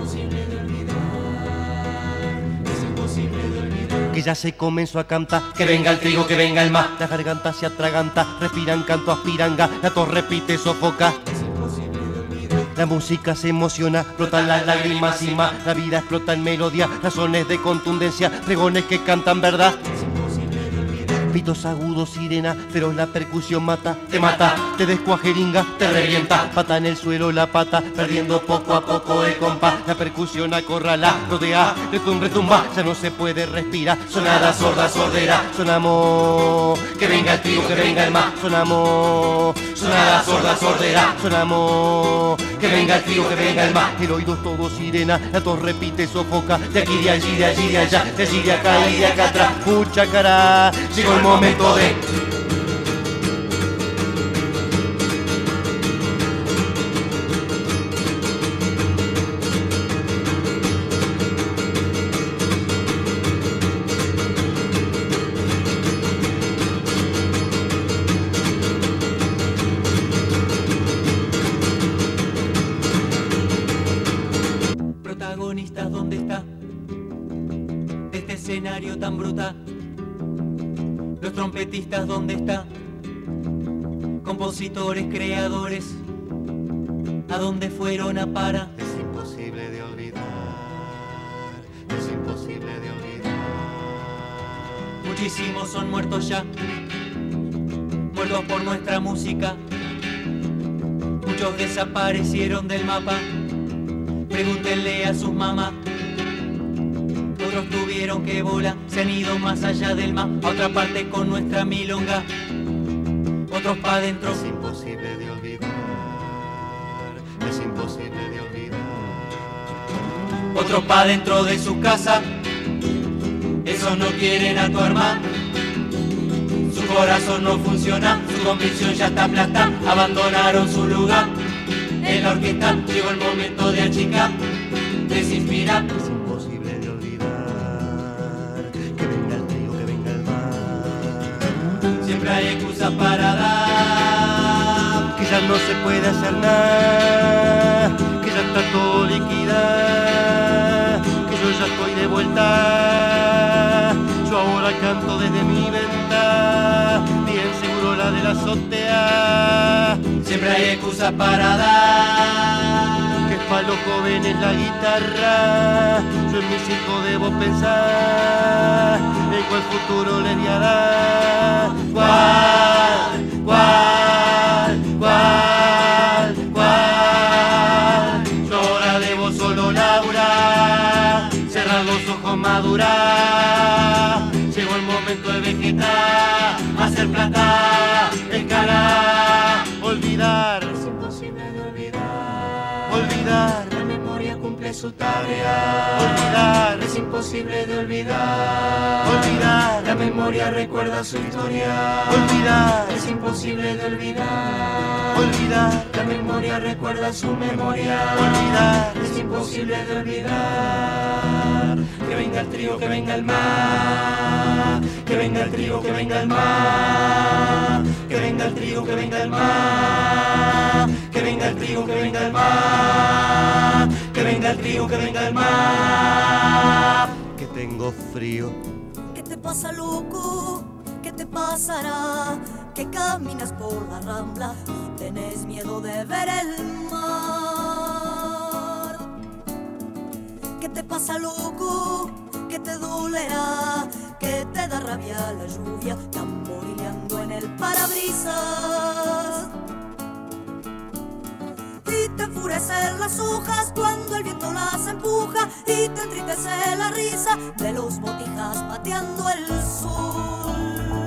Que ya se comenzó a cantar, que venga el trigo, que venga el más. La garganta se atraganta, respiran, canto, aspiranga, la tos repite, sofoca. La música se emociona, brotan las lágrimas y más. La vida explota en melodía, razones de contundencia, pregones que cantan verdad. Pitos agudos, sirena, feroz la percusión mata, te mata, te descuajeringa, te revienta. Pata en el suelo la pata, perdiendo poco a poco el compás. La percusión acorrala, rodea, retumba, retumba, ya no se puede respirar. Sonada sorda, sordera, sonamos, que venga el trigo, que venga el más. Sonamos, sonada sorda, sordera, sonamos, que venga el trigo, que venga el más. El oído es todo sirena, la tos repite, sofoca, de aquí, de allí, de allí, de allá, de allí, de acá y de acá atrás. Pucha cara, llegó el momento de... Protagonistas, ¿dónde está? De este escenario tan brutal. Los trompetistas, ¿dónde está? Compositores, creadores, ¿a dónde fueron a parar? Es imposible de olvidar, es imposible de olvidar. Muchísimos son muertos ya, muertos por nuestra música. Muchos desaparecieron del mapa, pregúntenle a sus mamás. Otros tuvieron que volar, se han ido más allá del mar, a otra parte con nuestra milonga. Otros pa' dentro. Es imposible de olvidar, es imposible de olvidar. Otros pa' dentro de su casa, esos no quieren actuar más. Su corazón no funciona, su convicción ya está aplastada. Abandonaron su lugar en la orquesta, llegó el momento de achicar, desinspirar. Siempre hay excusas para dar, que ya no se puede hacer nada, que ya está todo liquidado, que yo ya estoy de vuelta. Yo ahora canto desde mi venta, bien seguro la de la azotea. Siempre hay excusas para dar, que es para los jóvenes la guitarra. Yo en mis hijos debo pensar en cuál futuro les voy a dar. ¿Cuál? ¿Cuál? ¿Cuál? ¿Cuál? Yo ahora debo solo laburar, cerrar los ojos, madurar. Llegó el momento de vegetar, hacer plata, encarar, olvidar. Es imposible de olvidar, olvidar. La memoria cumple su tarea. Olvidar. Es imposible de olvidar, olvidar. La memoria recuerda su historia. Olvidar. Es imposible de olvidar, olvidar. La memoria recuerda su memoria. Olvidar. Es imposible de olvidar. Que venga el trigo, que venga el mar. Que venga el trigo, que venga el mar. Que venga venga el trigo, que venga el mar, que venga el trigo, que venga el mar, que venga el trigo, que venga el mar. Que tengo frío. ¿Qué te pasa, loco? ¿Qué te pasará? Que caminas por la rambla y tenés miedo de ver el mar. ¿Qué te pasa, loco? ¿Qué te dolerá? ¿Qué te da rabia la lluvia tamborileando en el parabrisas? Y te enfurecen las hojas cuando el viento las empuja y te entristece la risa de los botijas pateando el sol.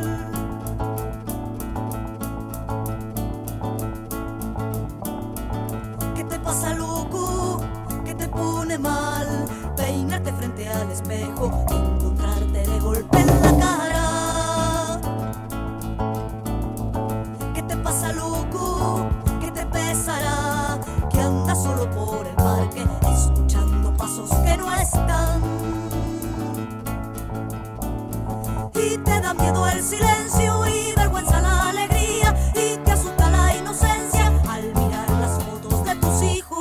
¿Qué te pasa, loco? ¿Qué te pone mal? Peinarte frente al espejo, encontrarte de golpe en la cara. ¿Qué te pasa, loco? ¿Qué te pesará? Que andas solo por el parque, escuchando pasos que no están. Y te da miedo el silencio y vergüenza la alegría, y te asusta la inocencia al mirar las fotos de tus hijos.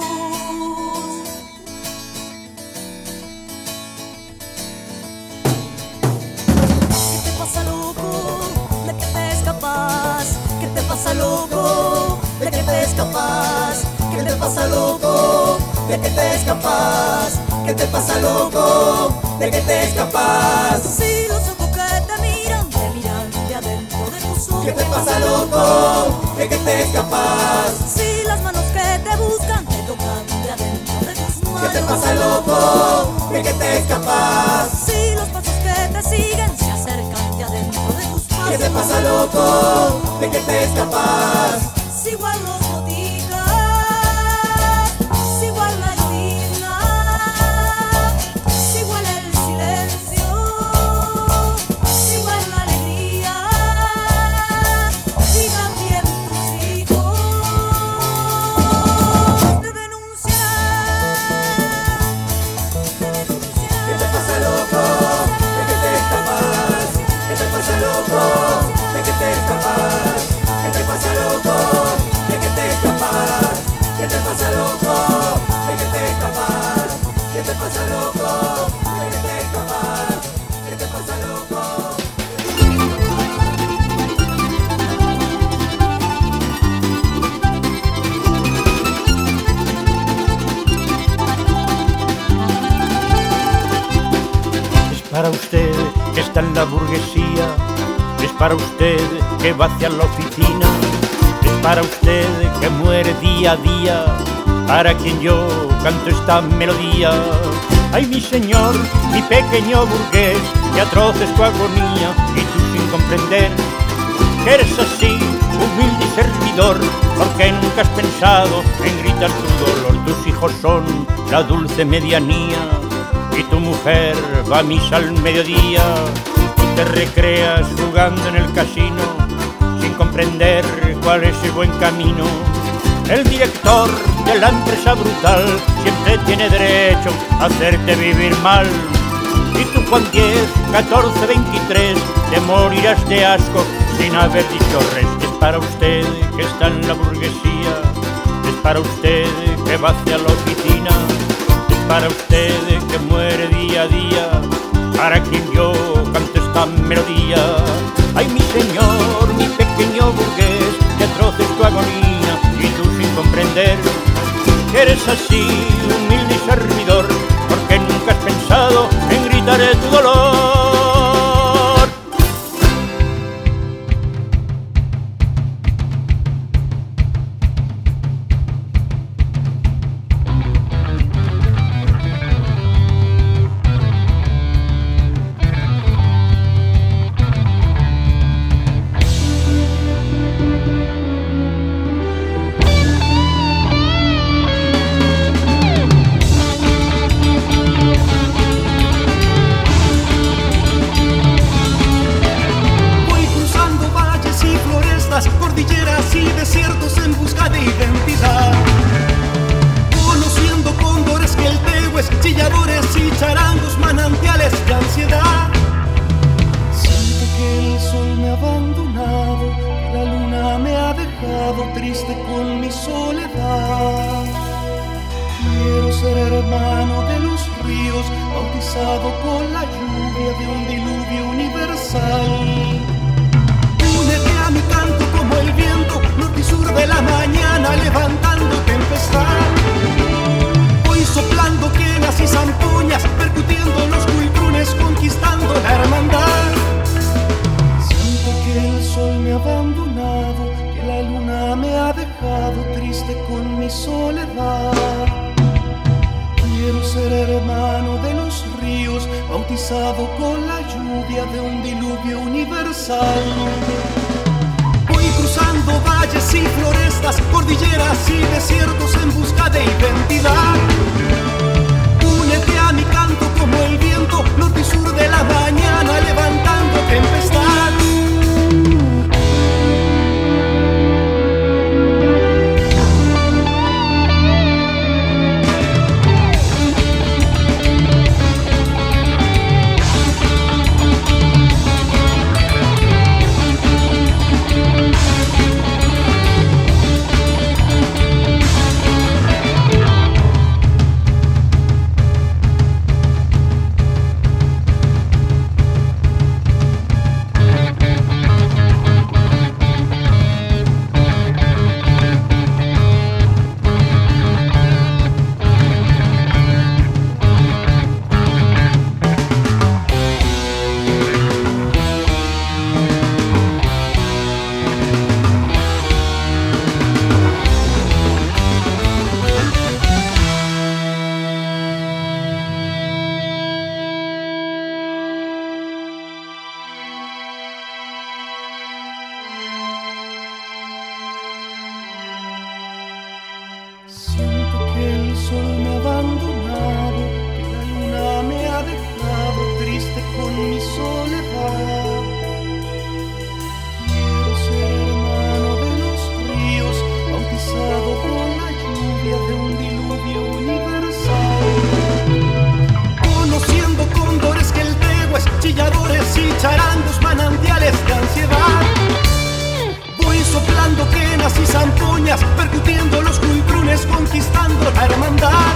¿Qué te pasa, loco? ¿De qué te escapas? ¿Qué te pasa, loco? ¿De qué te escapas? ¿Qué te pasa, loco? ¿De qué te escapas? ¿Qué te pasa, loco? ¿De qué te escapas? Si los ojos que te miran, te miran de adentro de tus ojos. ¿Qué te pasa, loco? ¿De qué te escapas? Si las manos que te buscan, te tocan de adentro de tus manos. ¿Qué te pasa, loco? ¿De qué te escapas? Si los pasos que te siguen se acercan de adentro de tus manos. ¿Qué te pasa, loco? ¿De qué te escapas? Si igual los botijas, si igual la esquina, si igual el silencio, si igual la alegría, y también tus hijos te denunciarán, te denunciarán. ¿Qué te pasa, loco? ¿De qué te escapas? ¿Qué te pasa, loco? ¿De qué te escapas? ¿Qué te pasa, loco? ¿De qué te escapas? ¿Qué te pasa, loco? ¿De qué te escapas? ¿Qué te pasa, loco? ¿De qué te escapas? ¿Qué te pasa, loco? Es para usted que está en la burguesía, es para usted que va hacia la oficina, es para usted que muere día a día, para quien yo canto esta melodía. Ay, mi señor, mi pequeño burgués, que atroz es tu agonía, y tú sin comprender que eres así, humilde y servidor, porque nunca has pensado en gritar tu dolor. Tus hijos son la dulce medianía, y tu mujer va a misa al mediodía, y te recreas jugando en el casino, sin comprender cuál es el buen camino. El director de la empresa brutal siempre tiene derecho a hacerte vivir mal. Y tú con diez, catorce, veintitrés te morirás de asco sin haber dicho res. Es para usted que está en la burguesía, es para usted que va hacia la oficina, es para usted que muere día a día, para quien yo canto esta melodía. Ay, mi señor, mi pequeño burgués, que atroz es tu agonía, y tú sin comprender que eres así, humilde y servidor, porque nunca has pensado en gritar tu dolor. dejado triste con mi soledad. Quiero ser hermano de los ríos, bautizado con la lluvia de un diluvio universal. Únete a mi canto como el viento, norte y sur de la mañana, levantando tempestad. Voy soplando quenas y zampoñas, percutiendo los cultrunes, conquistando la hermandad. Siento que el sol me ha abandonado, que la luna me ha dejado triste con mi soledad. Quiero ser hermano de los ríos, bautizado con la lluvia de un diluvio universal. Voy cruzando valles y florestas, cordilleras y desiertos en busca de identidad. Únete a mi canto como el viento, norte y sur de la mañana, levantando tempestad. Percutiendo los cultrunes, conquistando la hermandad.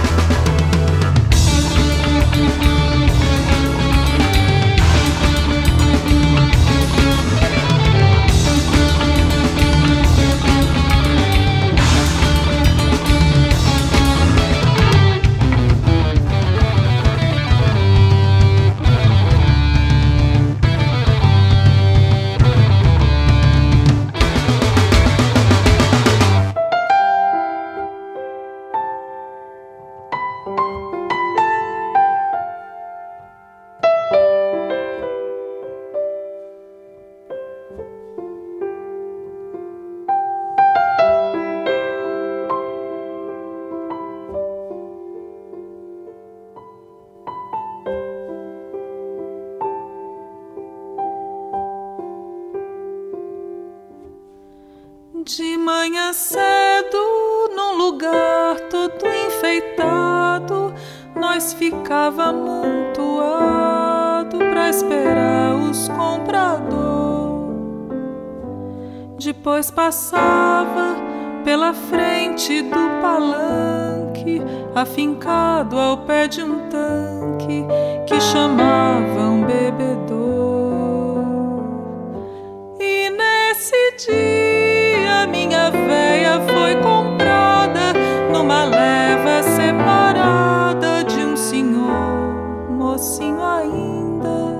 De manhã cedo, num lugar todo enfeitado, nós ficava amontoado pra esperar os comprador. Depois passava pela frente do palanque, afincado ao pé de um tanque que chamavam bebedor. E nesse dia minha véia foi comprada numa leva separada de um senhor, mocinho ainda.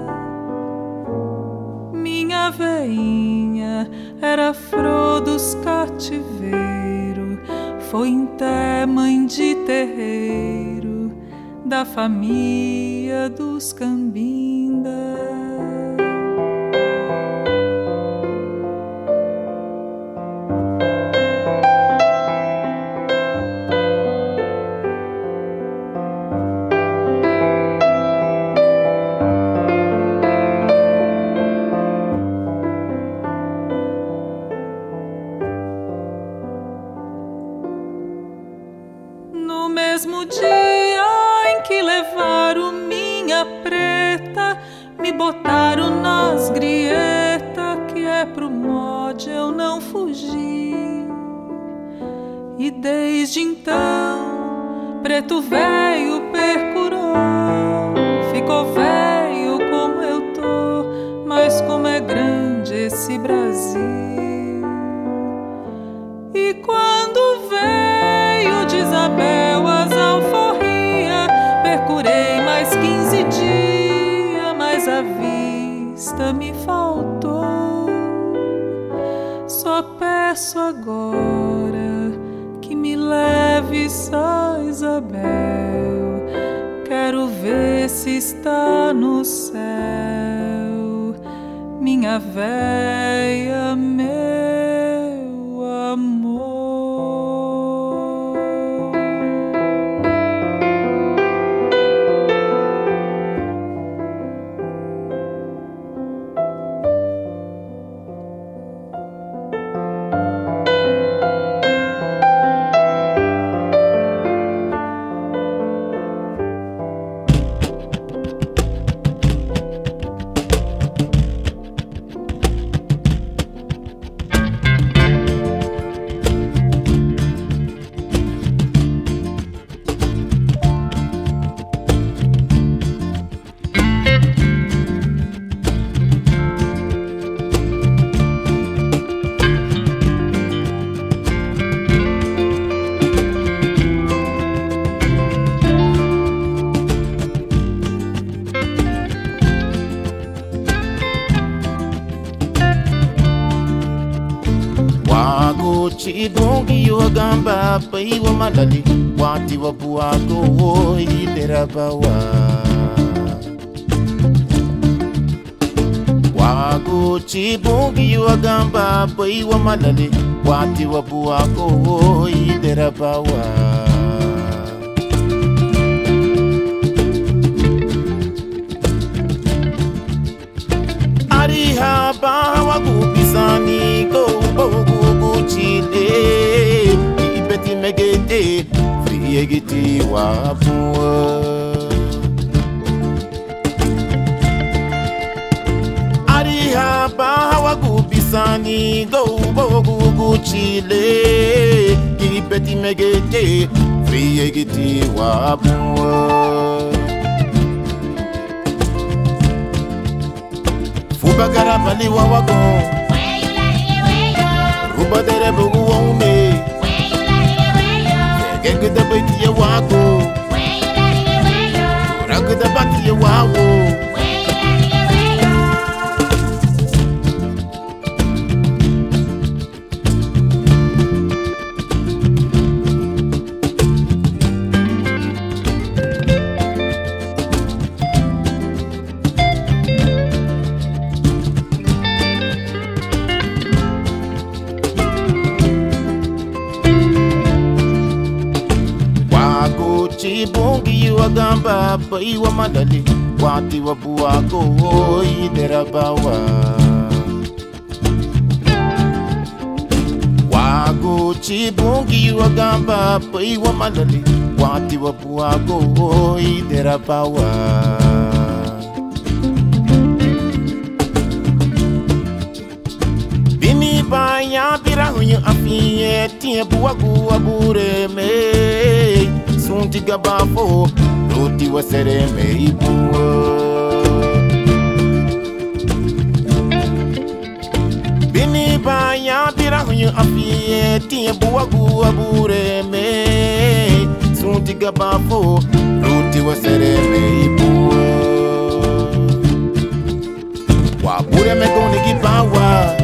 Minha veinha era flor dos cativeiro, foi até mãe de terreiro da família dos Cambinda. mesmo dia em que levaram minha preta, me botaram nas grietas, que é pro mod eu não fugir. E desde então, preto velho percurou. Ficou velho como eu tô, mas como é grande esse Brasil. E quando veio de Isabel as alforria, percurei mais quinze dias, mas a vista me faltou. Só peço agora que me leve São Isabel. Quero ver se está no céu, minha véia, meu amor. Chibongi wagamba pai wa malali wati wa buago iderabawa wago chibongi wagamba pai wa malali wati wa buago iderabawa Ariha ba wa kubisani go go Chile, ibeti megete, friegiti wapua. Ariha bawa kubisani go go go Chile, ibeti megete, friegiti wapua. Fubagara bali wawago. Rubatere bugu wone Genge da baiti ya wako Ragu da bati ya wawo Chibongi wagamba pai wa malali wati wa buago iderabawa Wago chibongi wagamba pai wa malali wati wa buago iderabawa Bini banya birahunyu afiye tie buago abure me Sunti gabafo, roti wa sereme ibuwa Bini banya birahunyu afiye Tiye buwa guwa bureme Sunti gabafo, roti wa sereme ibuwa Wa bureme goni gibawa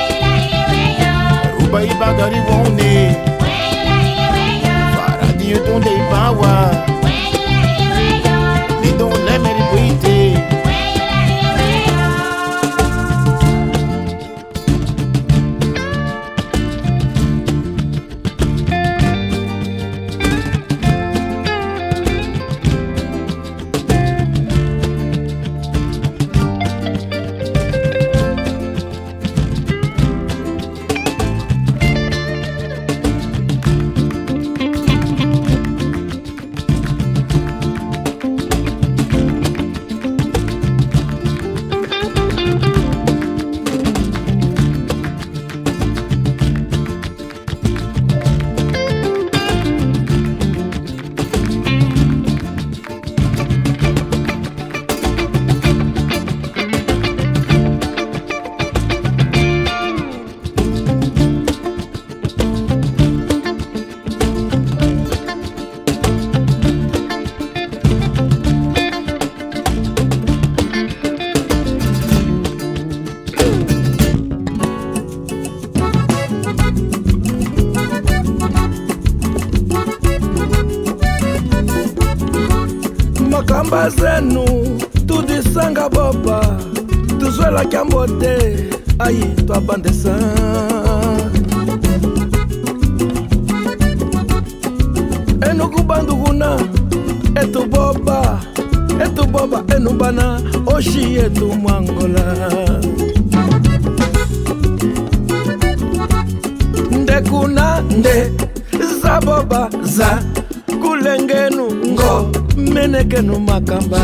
Ruba ibagari wone You don't they power. They don't let me wait. Macamba zenu, tu de sanga boba, tu zuela que ambote, aí tua bandeça. É no cubando guna, é tu boba, é tu boba, é no bana, hoje é tu mangola. Nde kuna nde, za boba za, kulengenu ngo, menekenu Macamba.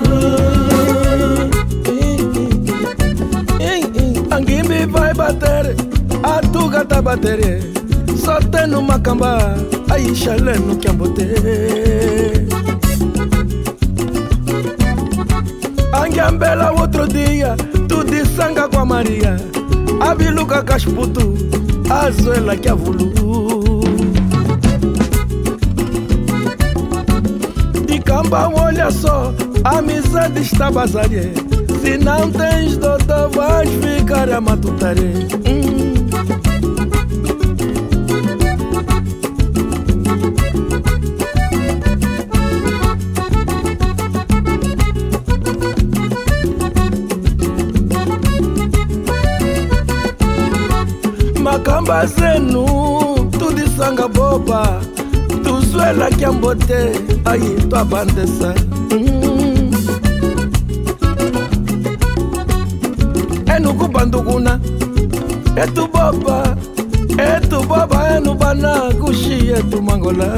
Angimbi vai bater, a tu gata bater. Só tem no Macamba, aí chalé no Cambote. Angiambela outro dia, tu de sanga com a Maria. A biluca casputo, a zoela que avulu. De Camba, olha só, a amizade está basaria. Se não tens doutor, vais ficar a matutare. Hum. Macamba zenu, tu de sanga boba, tu zuela que ambote, aí tua bandeça. Hum. É no cubanduguna, é tu boba, é tu boba, é no bana, cuxi, é tu mangola.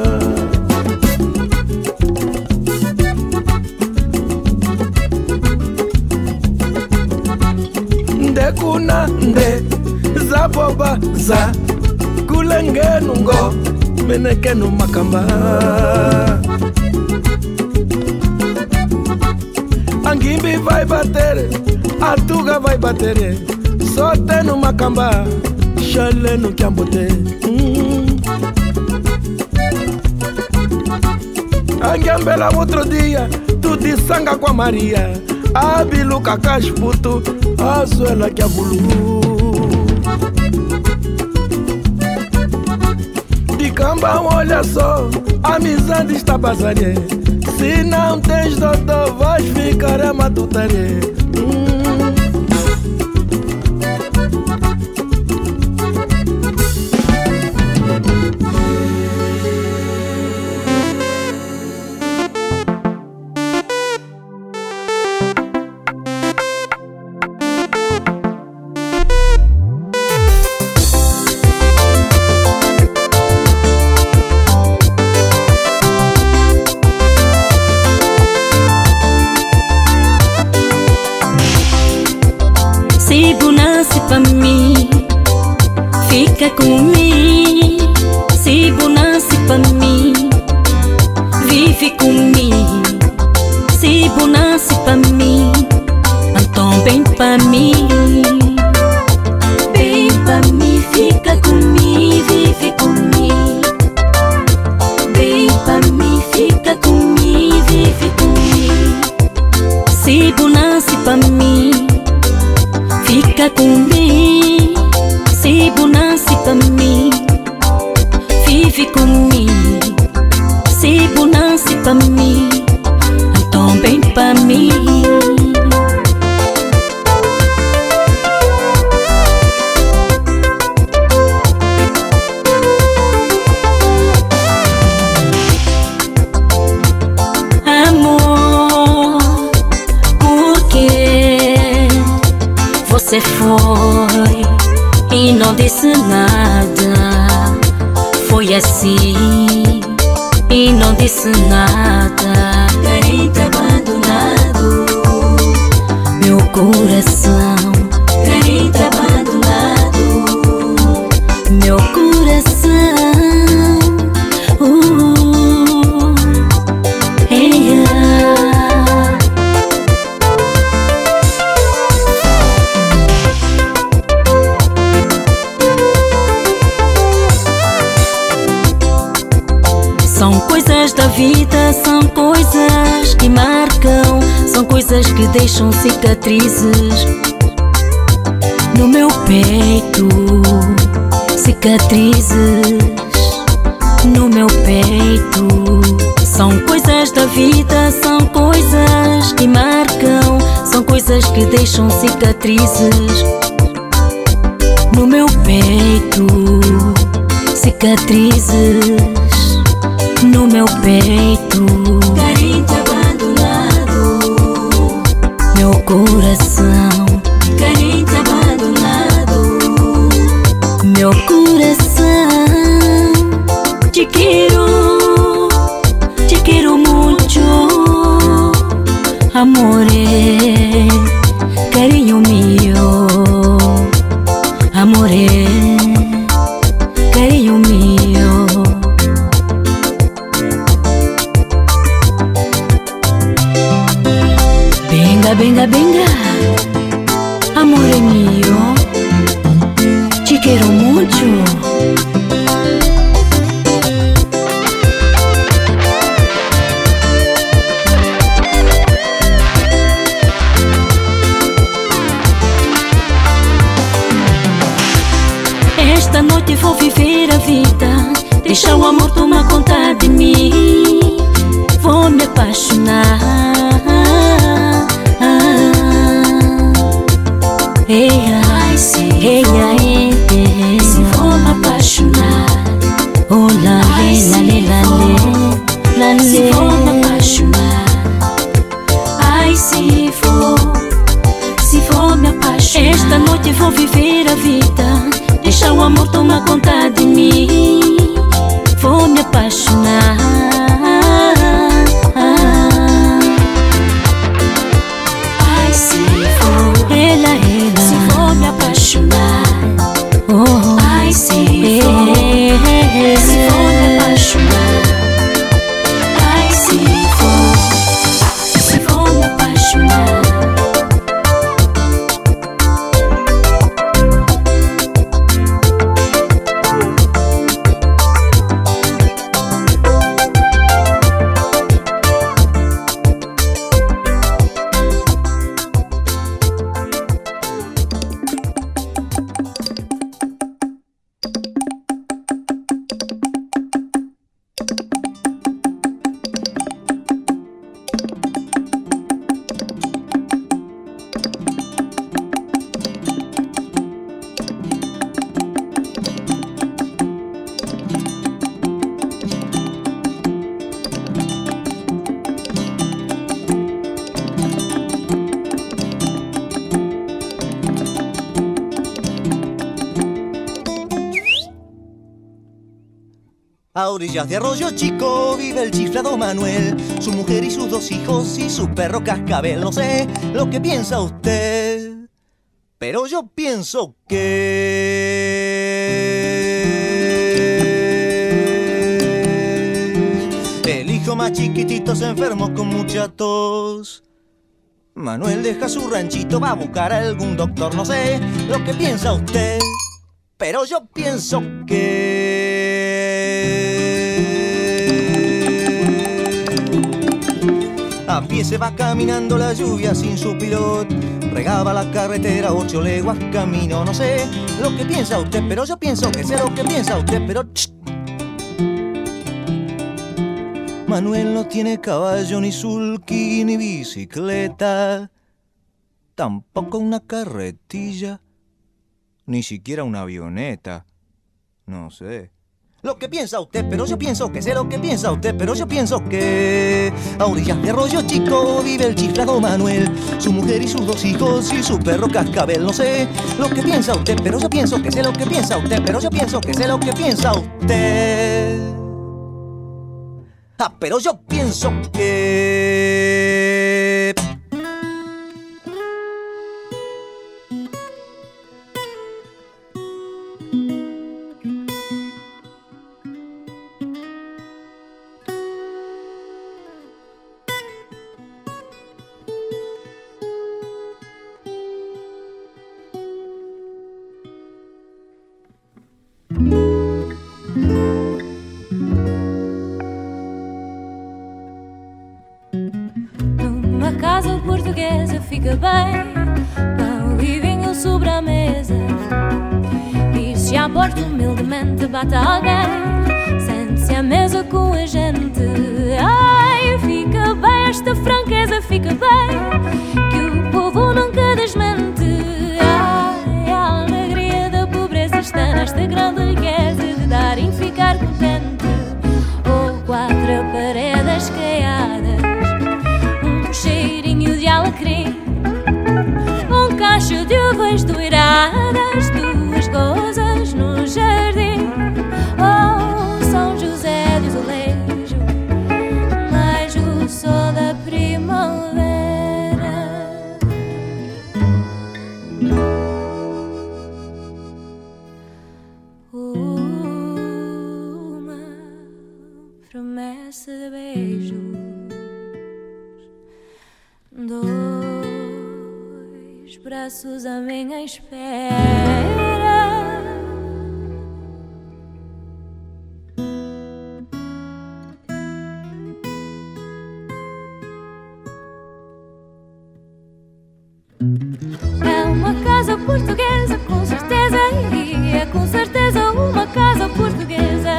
Nde kuna nde, za boba za, kulengenu ngo, menekenu Macamba. Angimbi vai bater, a tuga vai bater. Só tem no Macamba, chalé no Cambote. Hum. Angiambela outro dia, tu de sanga com a Maria. A biluca casputo, a zoela que avulu. De Camba, olha só, a amizade está basaria. Se não tens doutor, vais ficar a matutare. Hum. Se bu nasce pra mim, fica comigo. Se bu nasce pra mim, vive comigo. Se bu nasce pra mim, então bem pra mim. Bem pra mim, fica comigo, vive comigo. Bem pra mim, fica comigo, vive comigo. Se bu nasce pra mim, fica comigo. Se bu nasce pra mim, vive comigo. Se bu nasce pra mim, então bem pra mim. Amor, por que você foi e não disse nada? Foi assim e não disse nada. Careta abandonado, meu coração. Careta abandonado, meu coração. uh, hey, ah. São coisas da vida, são coisas que marcam, são coisas que deixam cicatrizes no meu peito. Cicatrizes no meu peito, São coisas da vida, são coisas que marcam, são coisas que deixam cicatrizes no meu peito, cicatrizes no meu peito. Carente abandonado, meu coração, carente abandonado, meu coração. Te quero, te quero mucho, amore, cariño mío, amore, cariño mío. Venga, venga, venga, amore mío, te quiero mucho. Esta noite vou viver a vida, deixa o amor tomar conta de mim. Vou me apaixonar. Eia, eia, eia, se vou me apaixonar. Oh, la, le, la, le, la, le, la, le. Se vou me apaixonar. Ai, se vou, se vou me apaixonar. Esta noite vou viver a vida, deixa o amor tomar conta de mim. Vou me apaixonar. Ai, se vou, ela, ela, se vou me apaixonar. Oh, ai, se vou, se vou me apaixonar. Ai, se vou, se vou me apaixonar. A orillas de Arroyo Chico vive el chiflado Manuel, su mujer y sus dos hijos y su perro Cascabel. No sé lo que piensa usted, pero yo pienso que el hijo más chiquitito se enfermó con mucha tos. Manuel deja su ranchito, va a buscar a algún doctor. No sé lo que piensa usted, pero yo pienso que a pie se va caminando la lluvia sin su pilot, regaba la carretera ocho leguas camino. No sé lo que piensa usted, pero yo pienso que sé lo que piensa usted, pero ¡ch! Manuel no tiene caballo, ni sulky, ni bicicleta, tampoco una carretilla, ni siquiera una avioneta. No sé lo que piensa usted, pero yo pienso que sé lo que piensa usted, pero yo pienso que a orillas de Arroyo Chico vive el chiflado Manuel, su mujer y sus dos hijos y su perro Cascabel. No sé lo que piensa usted, pero yo pienso que sé lo que piensa usted, pero yo pienso que sé lo que piensa usted. Ah, pero yo pienso que numa casa portuguesa fica bem, pão e vinho sobre a mesa. E se à porta humildemente bate alguém, sente-se sente-se à mesa com a gente. Ai, fica bem esta franqueza, fica bem, que o povo nunca desmente. Ai, a alegria da pobreza está nesta grande riqueza de dar e ficar contente. Ou quatro paredes caiadas, um cheirinho de alecrim, um cacho de uvas doiradas, duas gozas no jardim. Oh, São José do Azulejo, mais o sol da primavera. Uma promessa de beijos, dois braços à minha espera. É uma casa portuguesa, com certeza, e é com certeza uma casa portuguesa.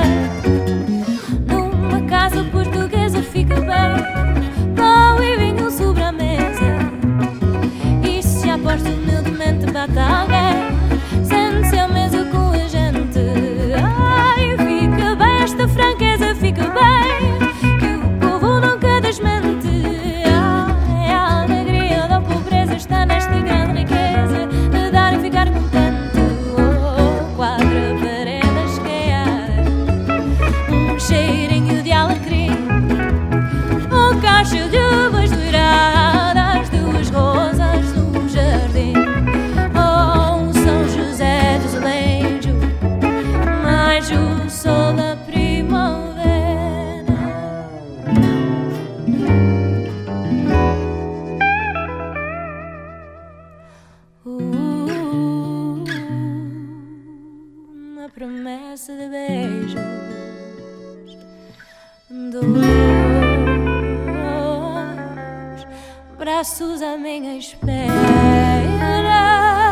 Numa casa portuguesa fica bem pão e vinho sobre a mesa. E se à porta humildemente bate alguém, sente-se à mesa com a gente. Ai, fica bem esta franqueza, fica bem, que o povo nunca desmente. Ai, a alegria da pobreza está nesta grande riqueza de dar e ficar contente. Oh, quatro paredes caiadas, um cheirinho de alecrim, um cacho de uvas doiradas, duas rosas no jardim. Oh, um São José do Azulejo, mais o sol da primavera. Uh, uma promessa de beijos, dois braços à minha espera.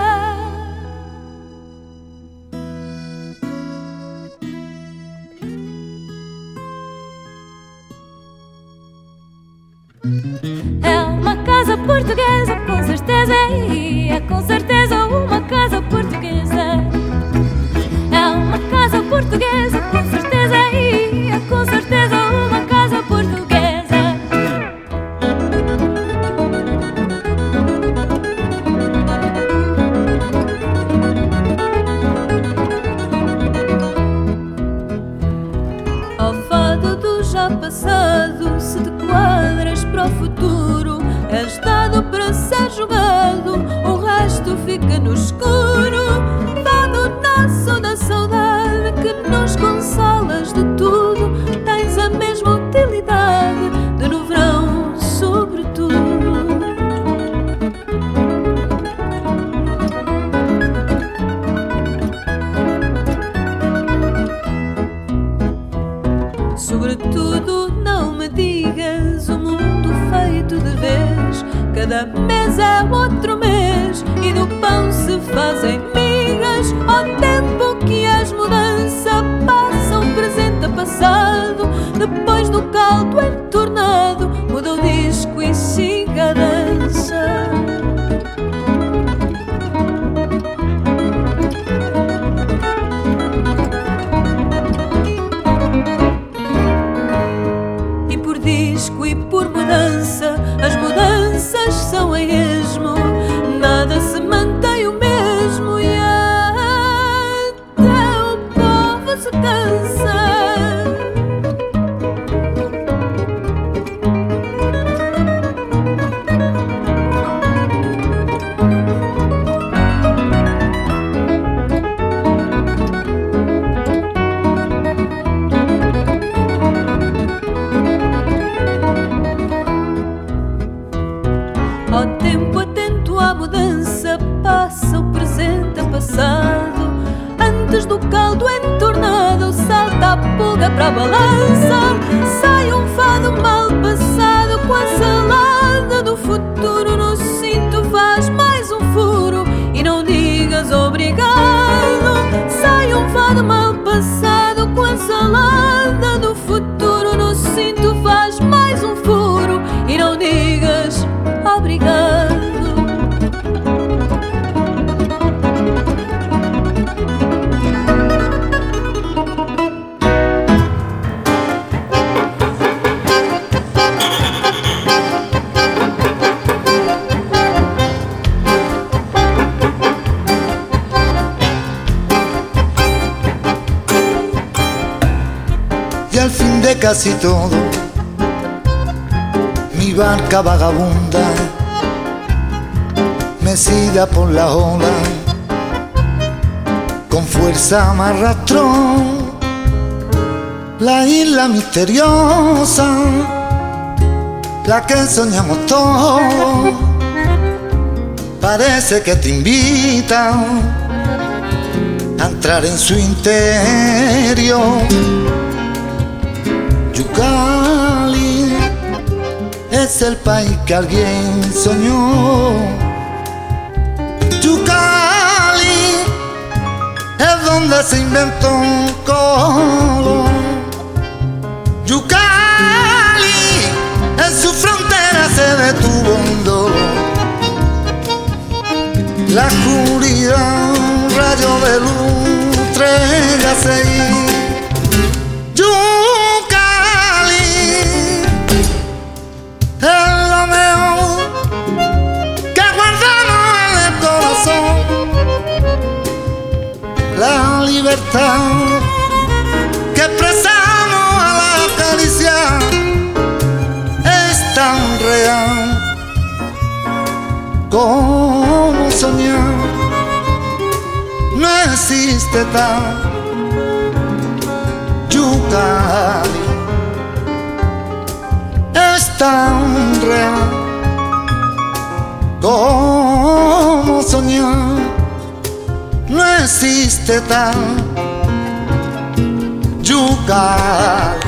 É uma casa portuguesa, com certeza, e é com certeza uma casa portuguesa. É uma casa portuguesa, com certeza, e é com certeza uma casa portuguesa. Ao fado do já passado, se te quadras para o futuro, és dado para ser jogado, o resto fica no escuro. Fado nosso da saudade, que nos consolas de tudo, tens a mesma utilidade de no verão, sobretudo. Sobretudo, não me digas o mundo feito de vez. Cada mês é outro mês e do pão se fazem migas. Ao tempo que as mudanças passam, presente a passado, depois do caldo entornado, muda o disco e siga a dança. Disco e por mudança, as mudanças são a esmo, nada se mantém o mesmo e até o povo se cansa. Ao tempo atento à mudança, passa o presente a passado. Antes do caldo entornado, salta a pulga para a balança. Sai um fado mal passado com a salada do futuro. No cinto faz mais um furo e não digas obrigado. Sai um fado mal passado com a salada do de casi todo. Mi barca vagabunda, mecida por la ola, con fuerza me arrastró la isla misteriosa, la que soñamos todos. Parece que te invita a entrar en su interior. Yucali es el país que alguien soñó. Yucali es donde se inventó un color. Yucali en su frontera se detuvo un dolor. La oscuridad, un rayo de luz, estrella seguir. Yucali es lo mejor que guardamos en el corazón. La libertad que expresamos a la caricia es tan real como soñar. No existe tal Yucali, es tan real como soñar. No existe tal Yucali.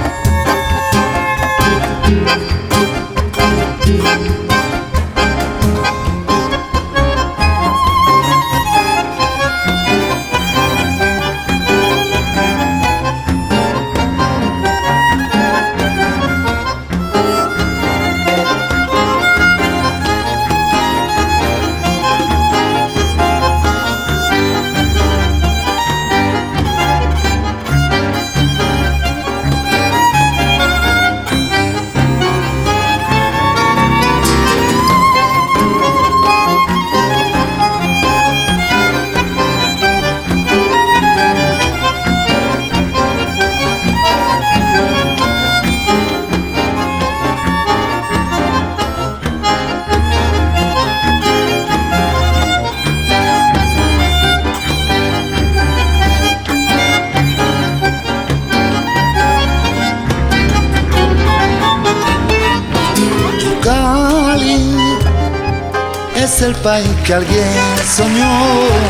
Es el país que alguien soñó.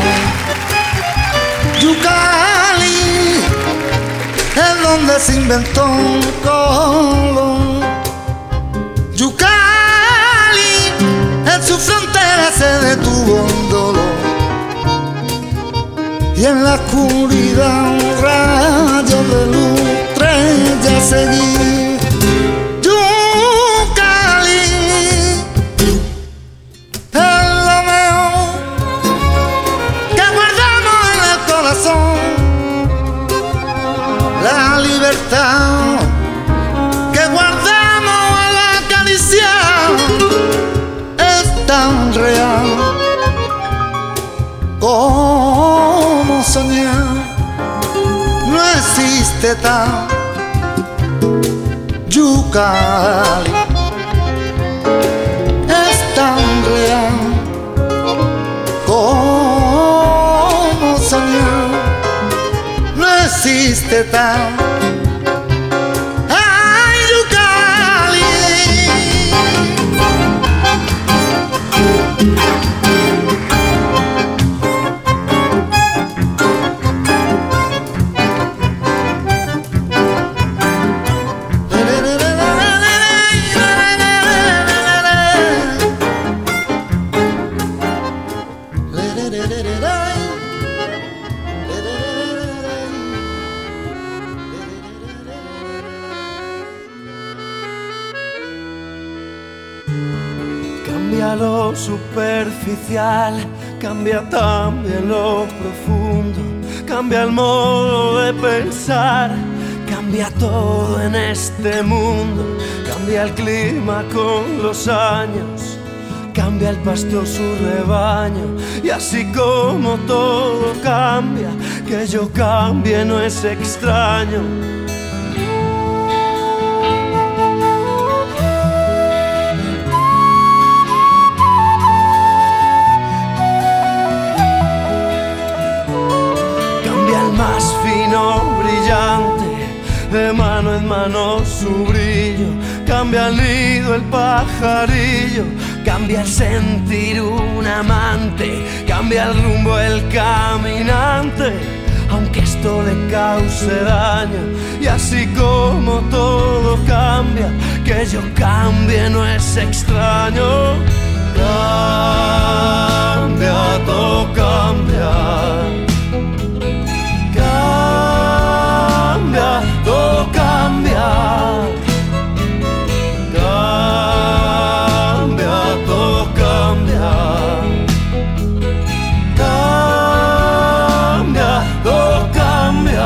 Yucali es donde se inventó un color. Yucali en su frontera se detuvo un dolor. Y en la oscuridad un rayo de luz, estrella seguir. La libertad que guardamos al acariciar es tan real como soñar. No existe tal Yucali, es tan real como soñar. No existe tal ay, Yucali. Cambia lo superficial, cambia también lo profundo, cambia el modo de pensar, cambia todo en este mundo, cambia el clima con los años, cambia el pastor su rebaño, y así como todo cambia, que yo cambie no es extraño. el más fino brillante, de mano en mano su brillo, cambia el nido el pajarillo, cambia el sentir un amante, cambia el rumbo el caminante, aunque esto le cause daño. Y así como todo cambia, que yo cambie no es extraño. Cambia, todo cambia. Cambia, todo cambia. Cambia, todo cambia. Cambia, todo cambia.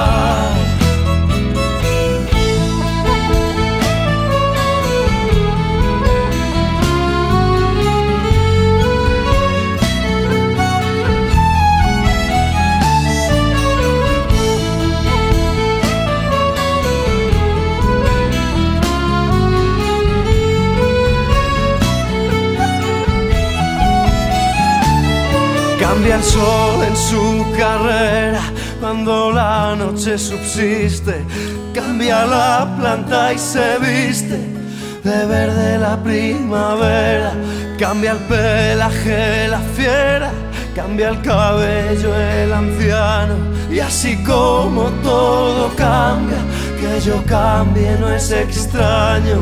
Cambia el sol en su carrera cuando la noche subsiste, cambia la planta y se viste de verde la primavera, cambia el pelaje la fiera, cambia el cabello el anciano. Y así como todo cambia, que yo cambie no es extraño.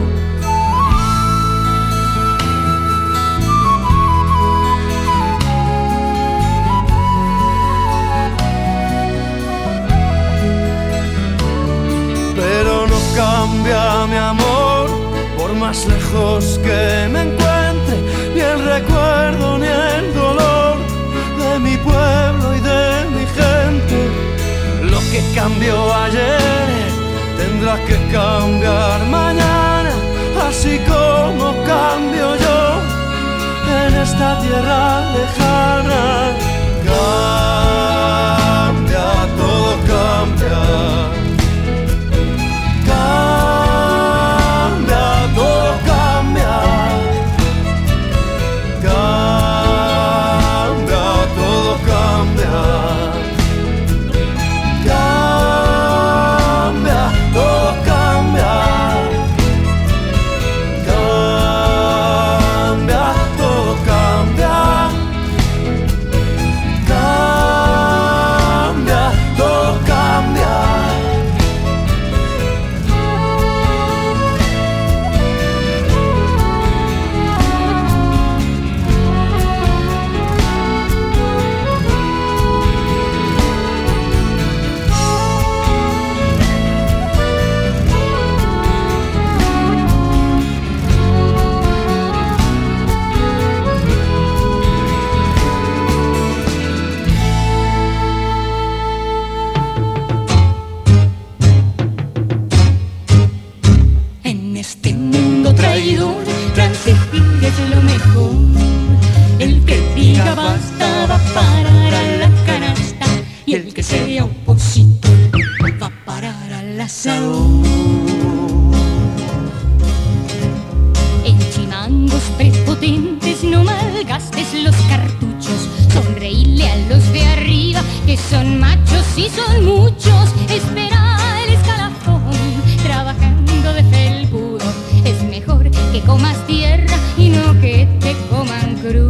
Pero no cambia mi amor, por más lejos que me encuentre, ni el recuerdo ni el dolor de mi pueblo y de mi gente. Lo que cambió ayer tendrá que cambiar mañana, así como cambio yo en esta tierra lejana. Cambia, todo cambia. Cambia, todo cambia. Cambia, todo cambia. Cambia, todo cambia. Cambia, todo cambia. Cambia, todo cambia. Transigir es lo mejor. El que diga basta va a parar a la canasta, y el que sea opositor va a parar al asador. En chimangos prepotentes no malgastes los cartuchos, sonreíle a los de arriba que son machos y son muchos. Espera el escalafón trabajando de felpudo, es mejor que comas tierra y no que te coman crudo.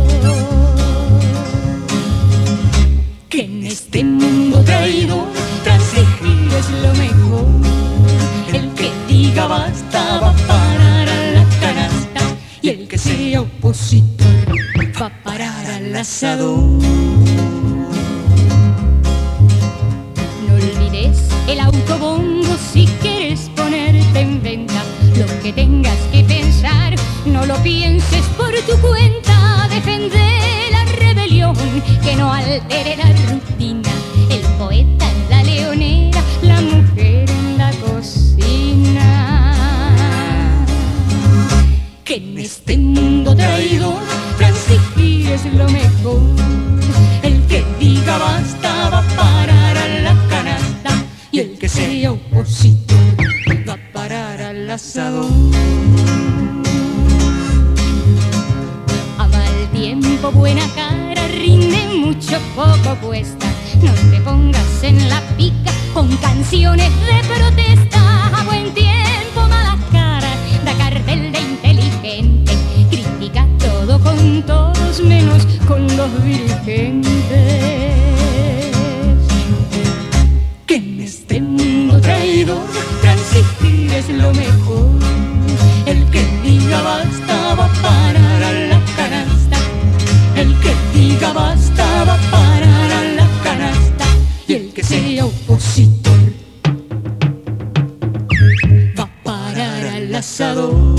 Que en este mundo traidor transigir es lo mejor. El que diga basta va a parar a la canasta, y el que sea opositor va a parar al asador. No olvides el autobombo si quieres ponerte en venta. Lo que tengas que pensar, no lo pienses por tu cuenta. Defende la rebelión, que no altere la rutina. El poeta en la leonera, la mujer en la cocina. Que en este mundo traidor transigir es lo mejor. El que diga basta va a parar a la canasta, y el que sea opositor va a parar al asador. A mal tiempo buena cara, rinde mucho, poco cuesta. No te pongas en la y el que sea opositor va a parar al asador.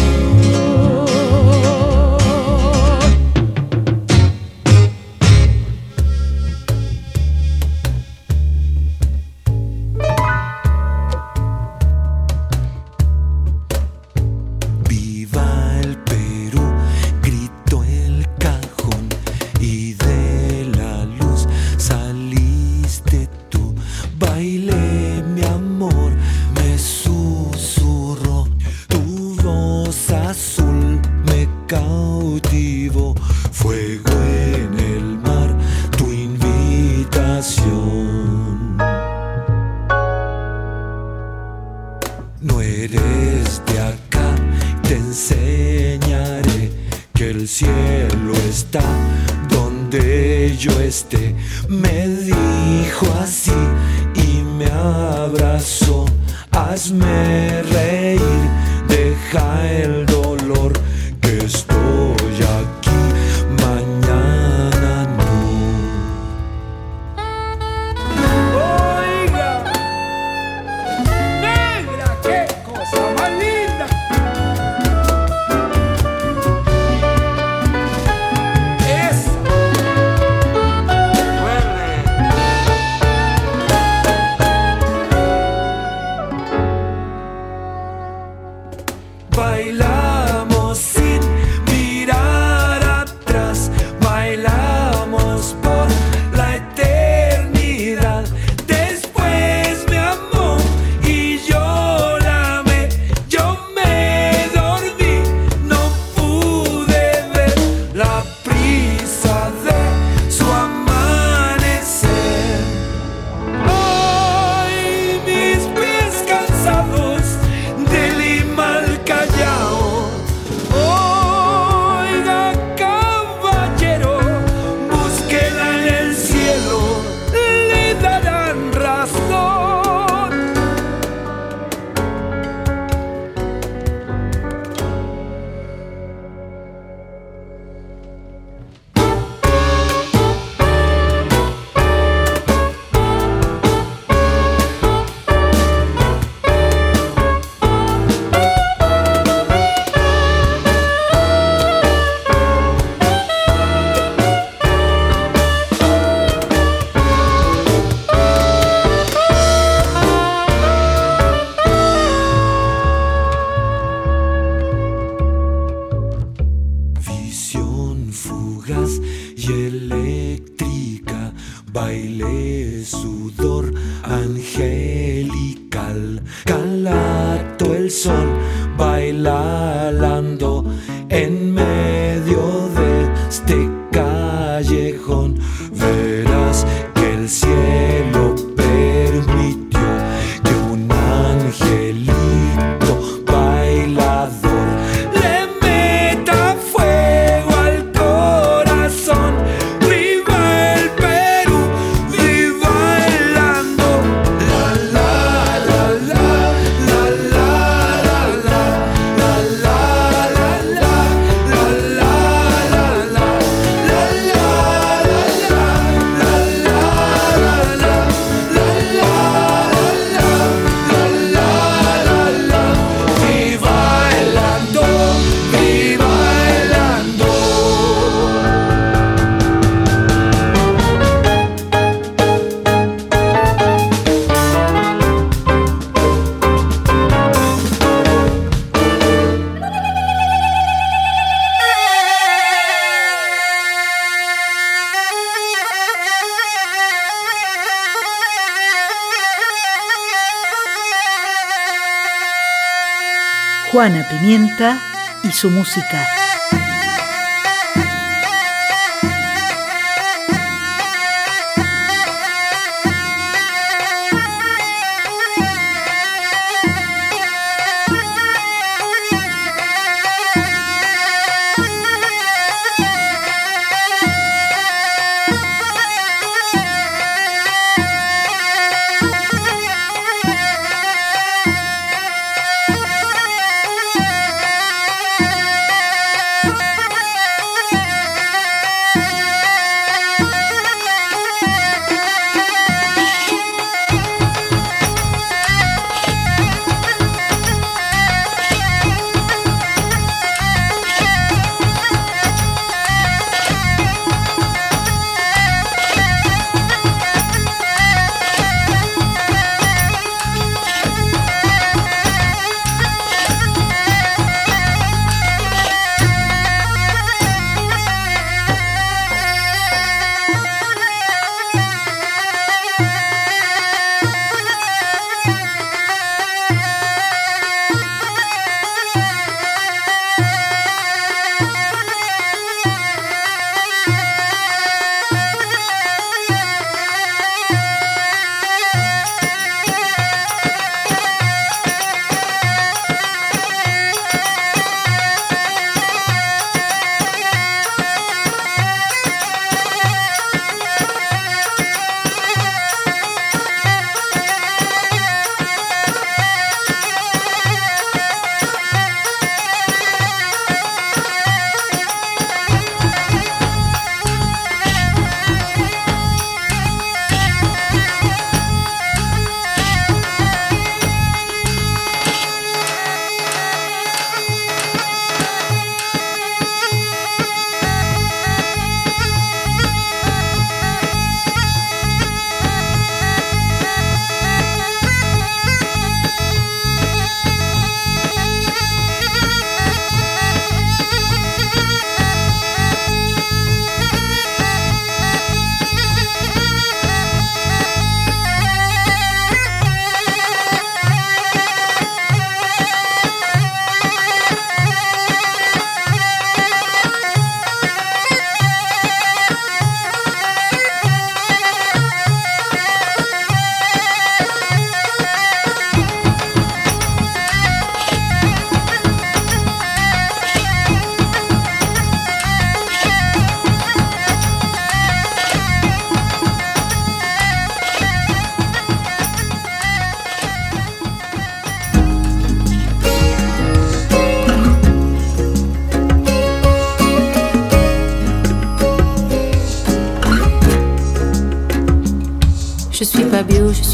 Juana Pimienta y su música.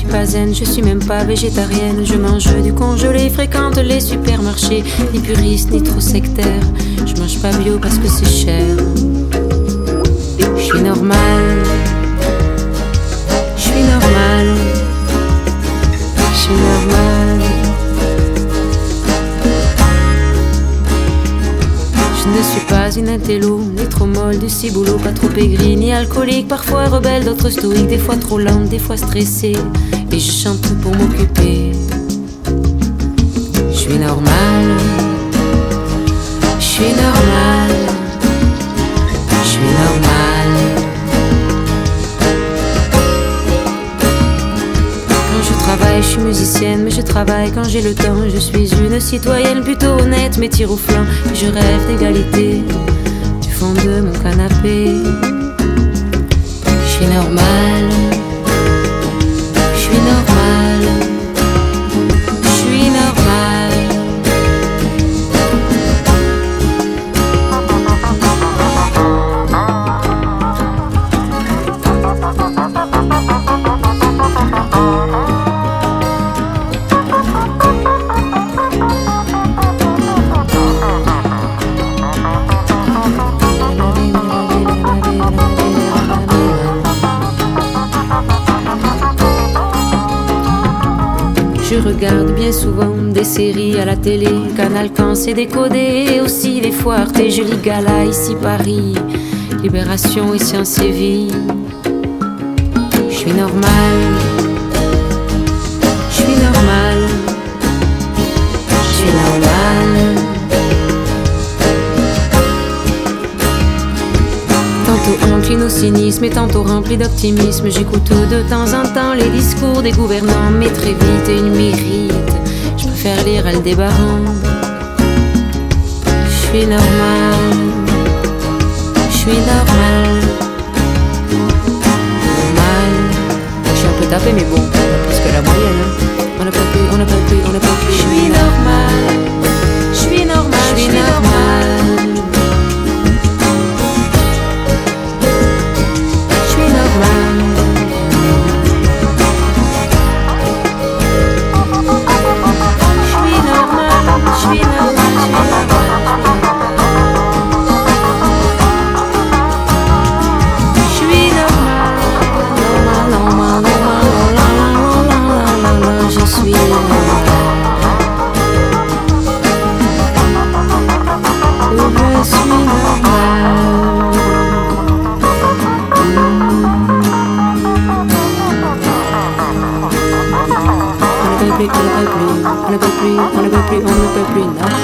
pas zen, je suis même pas végétarienne. Je mange du congelé, fréquente les supermarchés. Ni puriste, ni trop sectaire. Je mange pas bio parce que c'est cher. Je suis normale. Je suis normale. Je suis normale. Je ne suis pas une intello, ni trop molle, du ciboulot, pas trop aigrie, ni alcoolique, parfois rebelle, d'autres stoïques, des fois trop lente, des fois stressée, et je chante pour m'occuper. Je suis normale, je suis normale, je suis normale. Quand je travaille, je suis musicienne, mais je travaille quand j'ai le temps. Je suis une citoyenne plutôt honnête, mais tire au flanc. Et je rêve d'égalité du fond de mon canapé. Je suis normale, je suis normale, je suis normale. Je regarde bien souvent des séries à la télé, Canal quand c'est décodé, et aussi des fois Arte, je lis Gala, ici Paris, Libération, ici en Séville. Je suis normale, je suis normale, je suis normale. Tantôt encline au cynisme et tantôt rempli d'optimisme. J'écoute de temps en temps les discours des gouvernants, mais très vite ils m'irritent. Je préfère lire Aldébaran. Je suis normale, je suis normale, normale. Je suis un peu tapée mais bon, plus que la moyenne hein. On n'a pas pu, on n'a pas pu, on n'a pas pu. Je suis normale, je suis normale, je suis normale. On ne peut plus, on ne peut plus, on ne peut plus, on ne peut plus, non.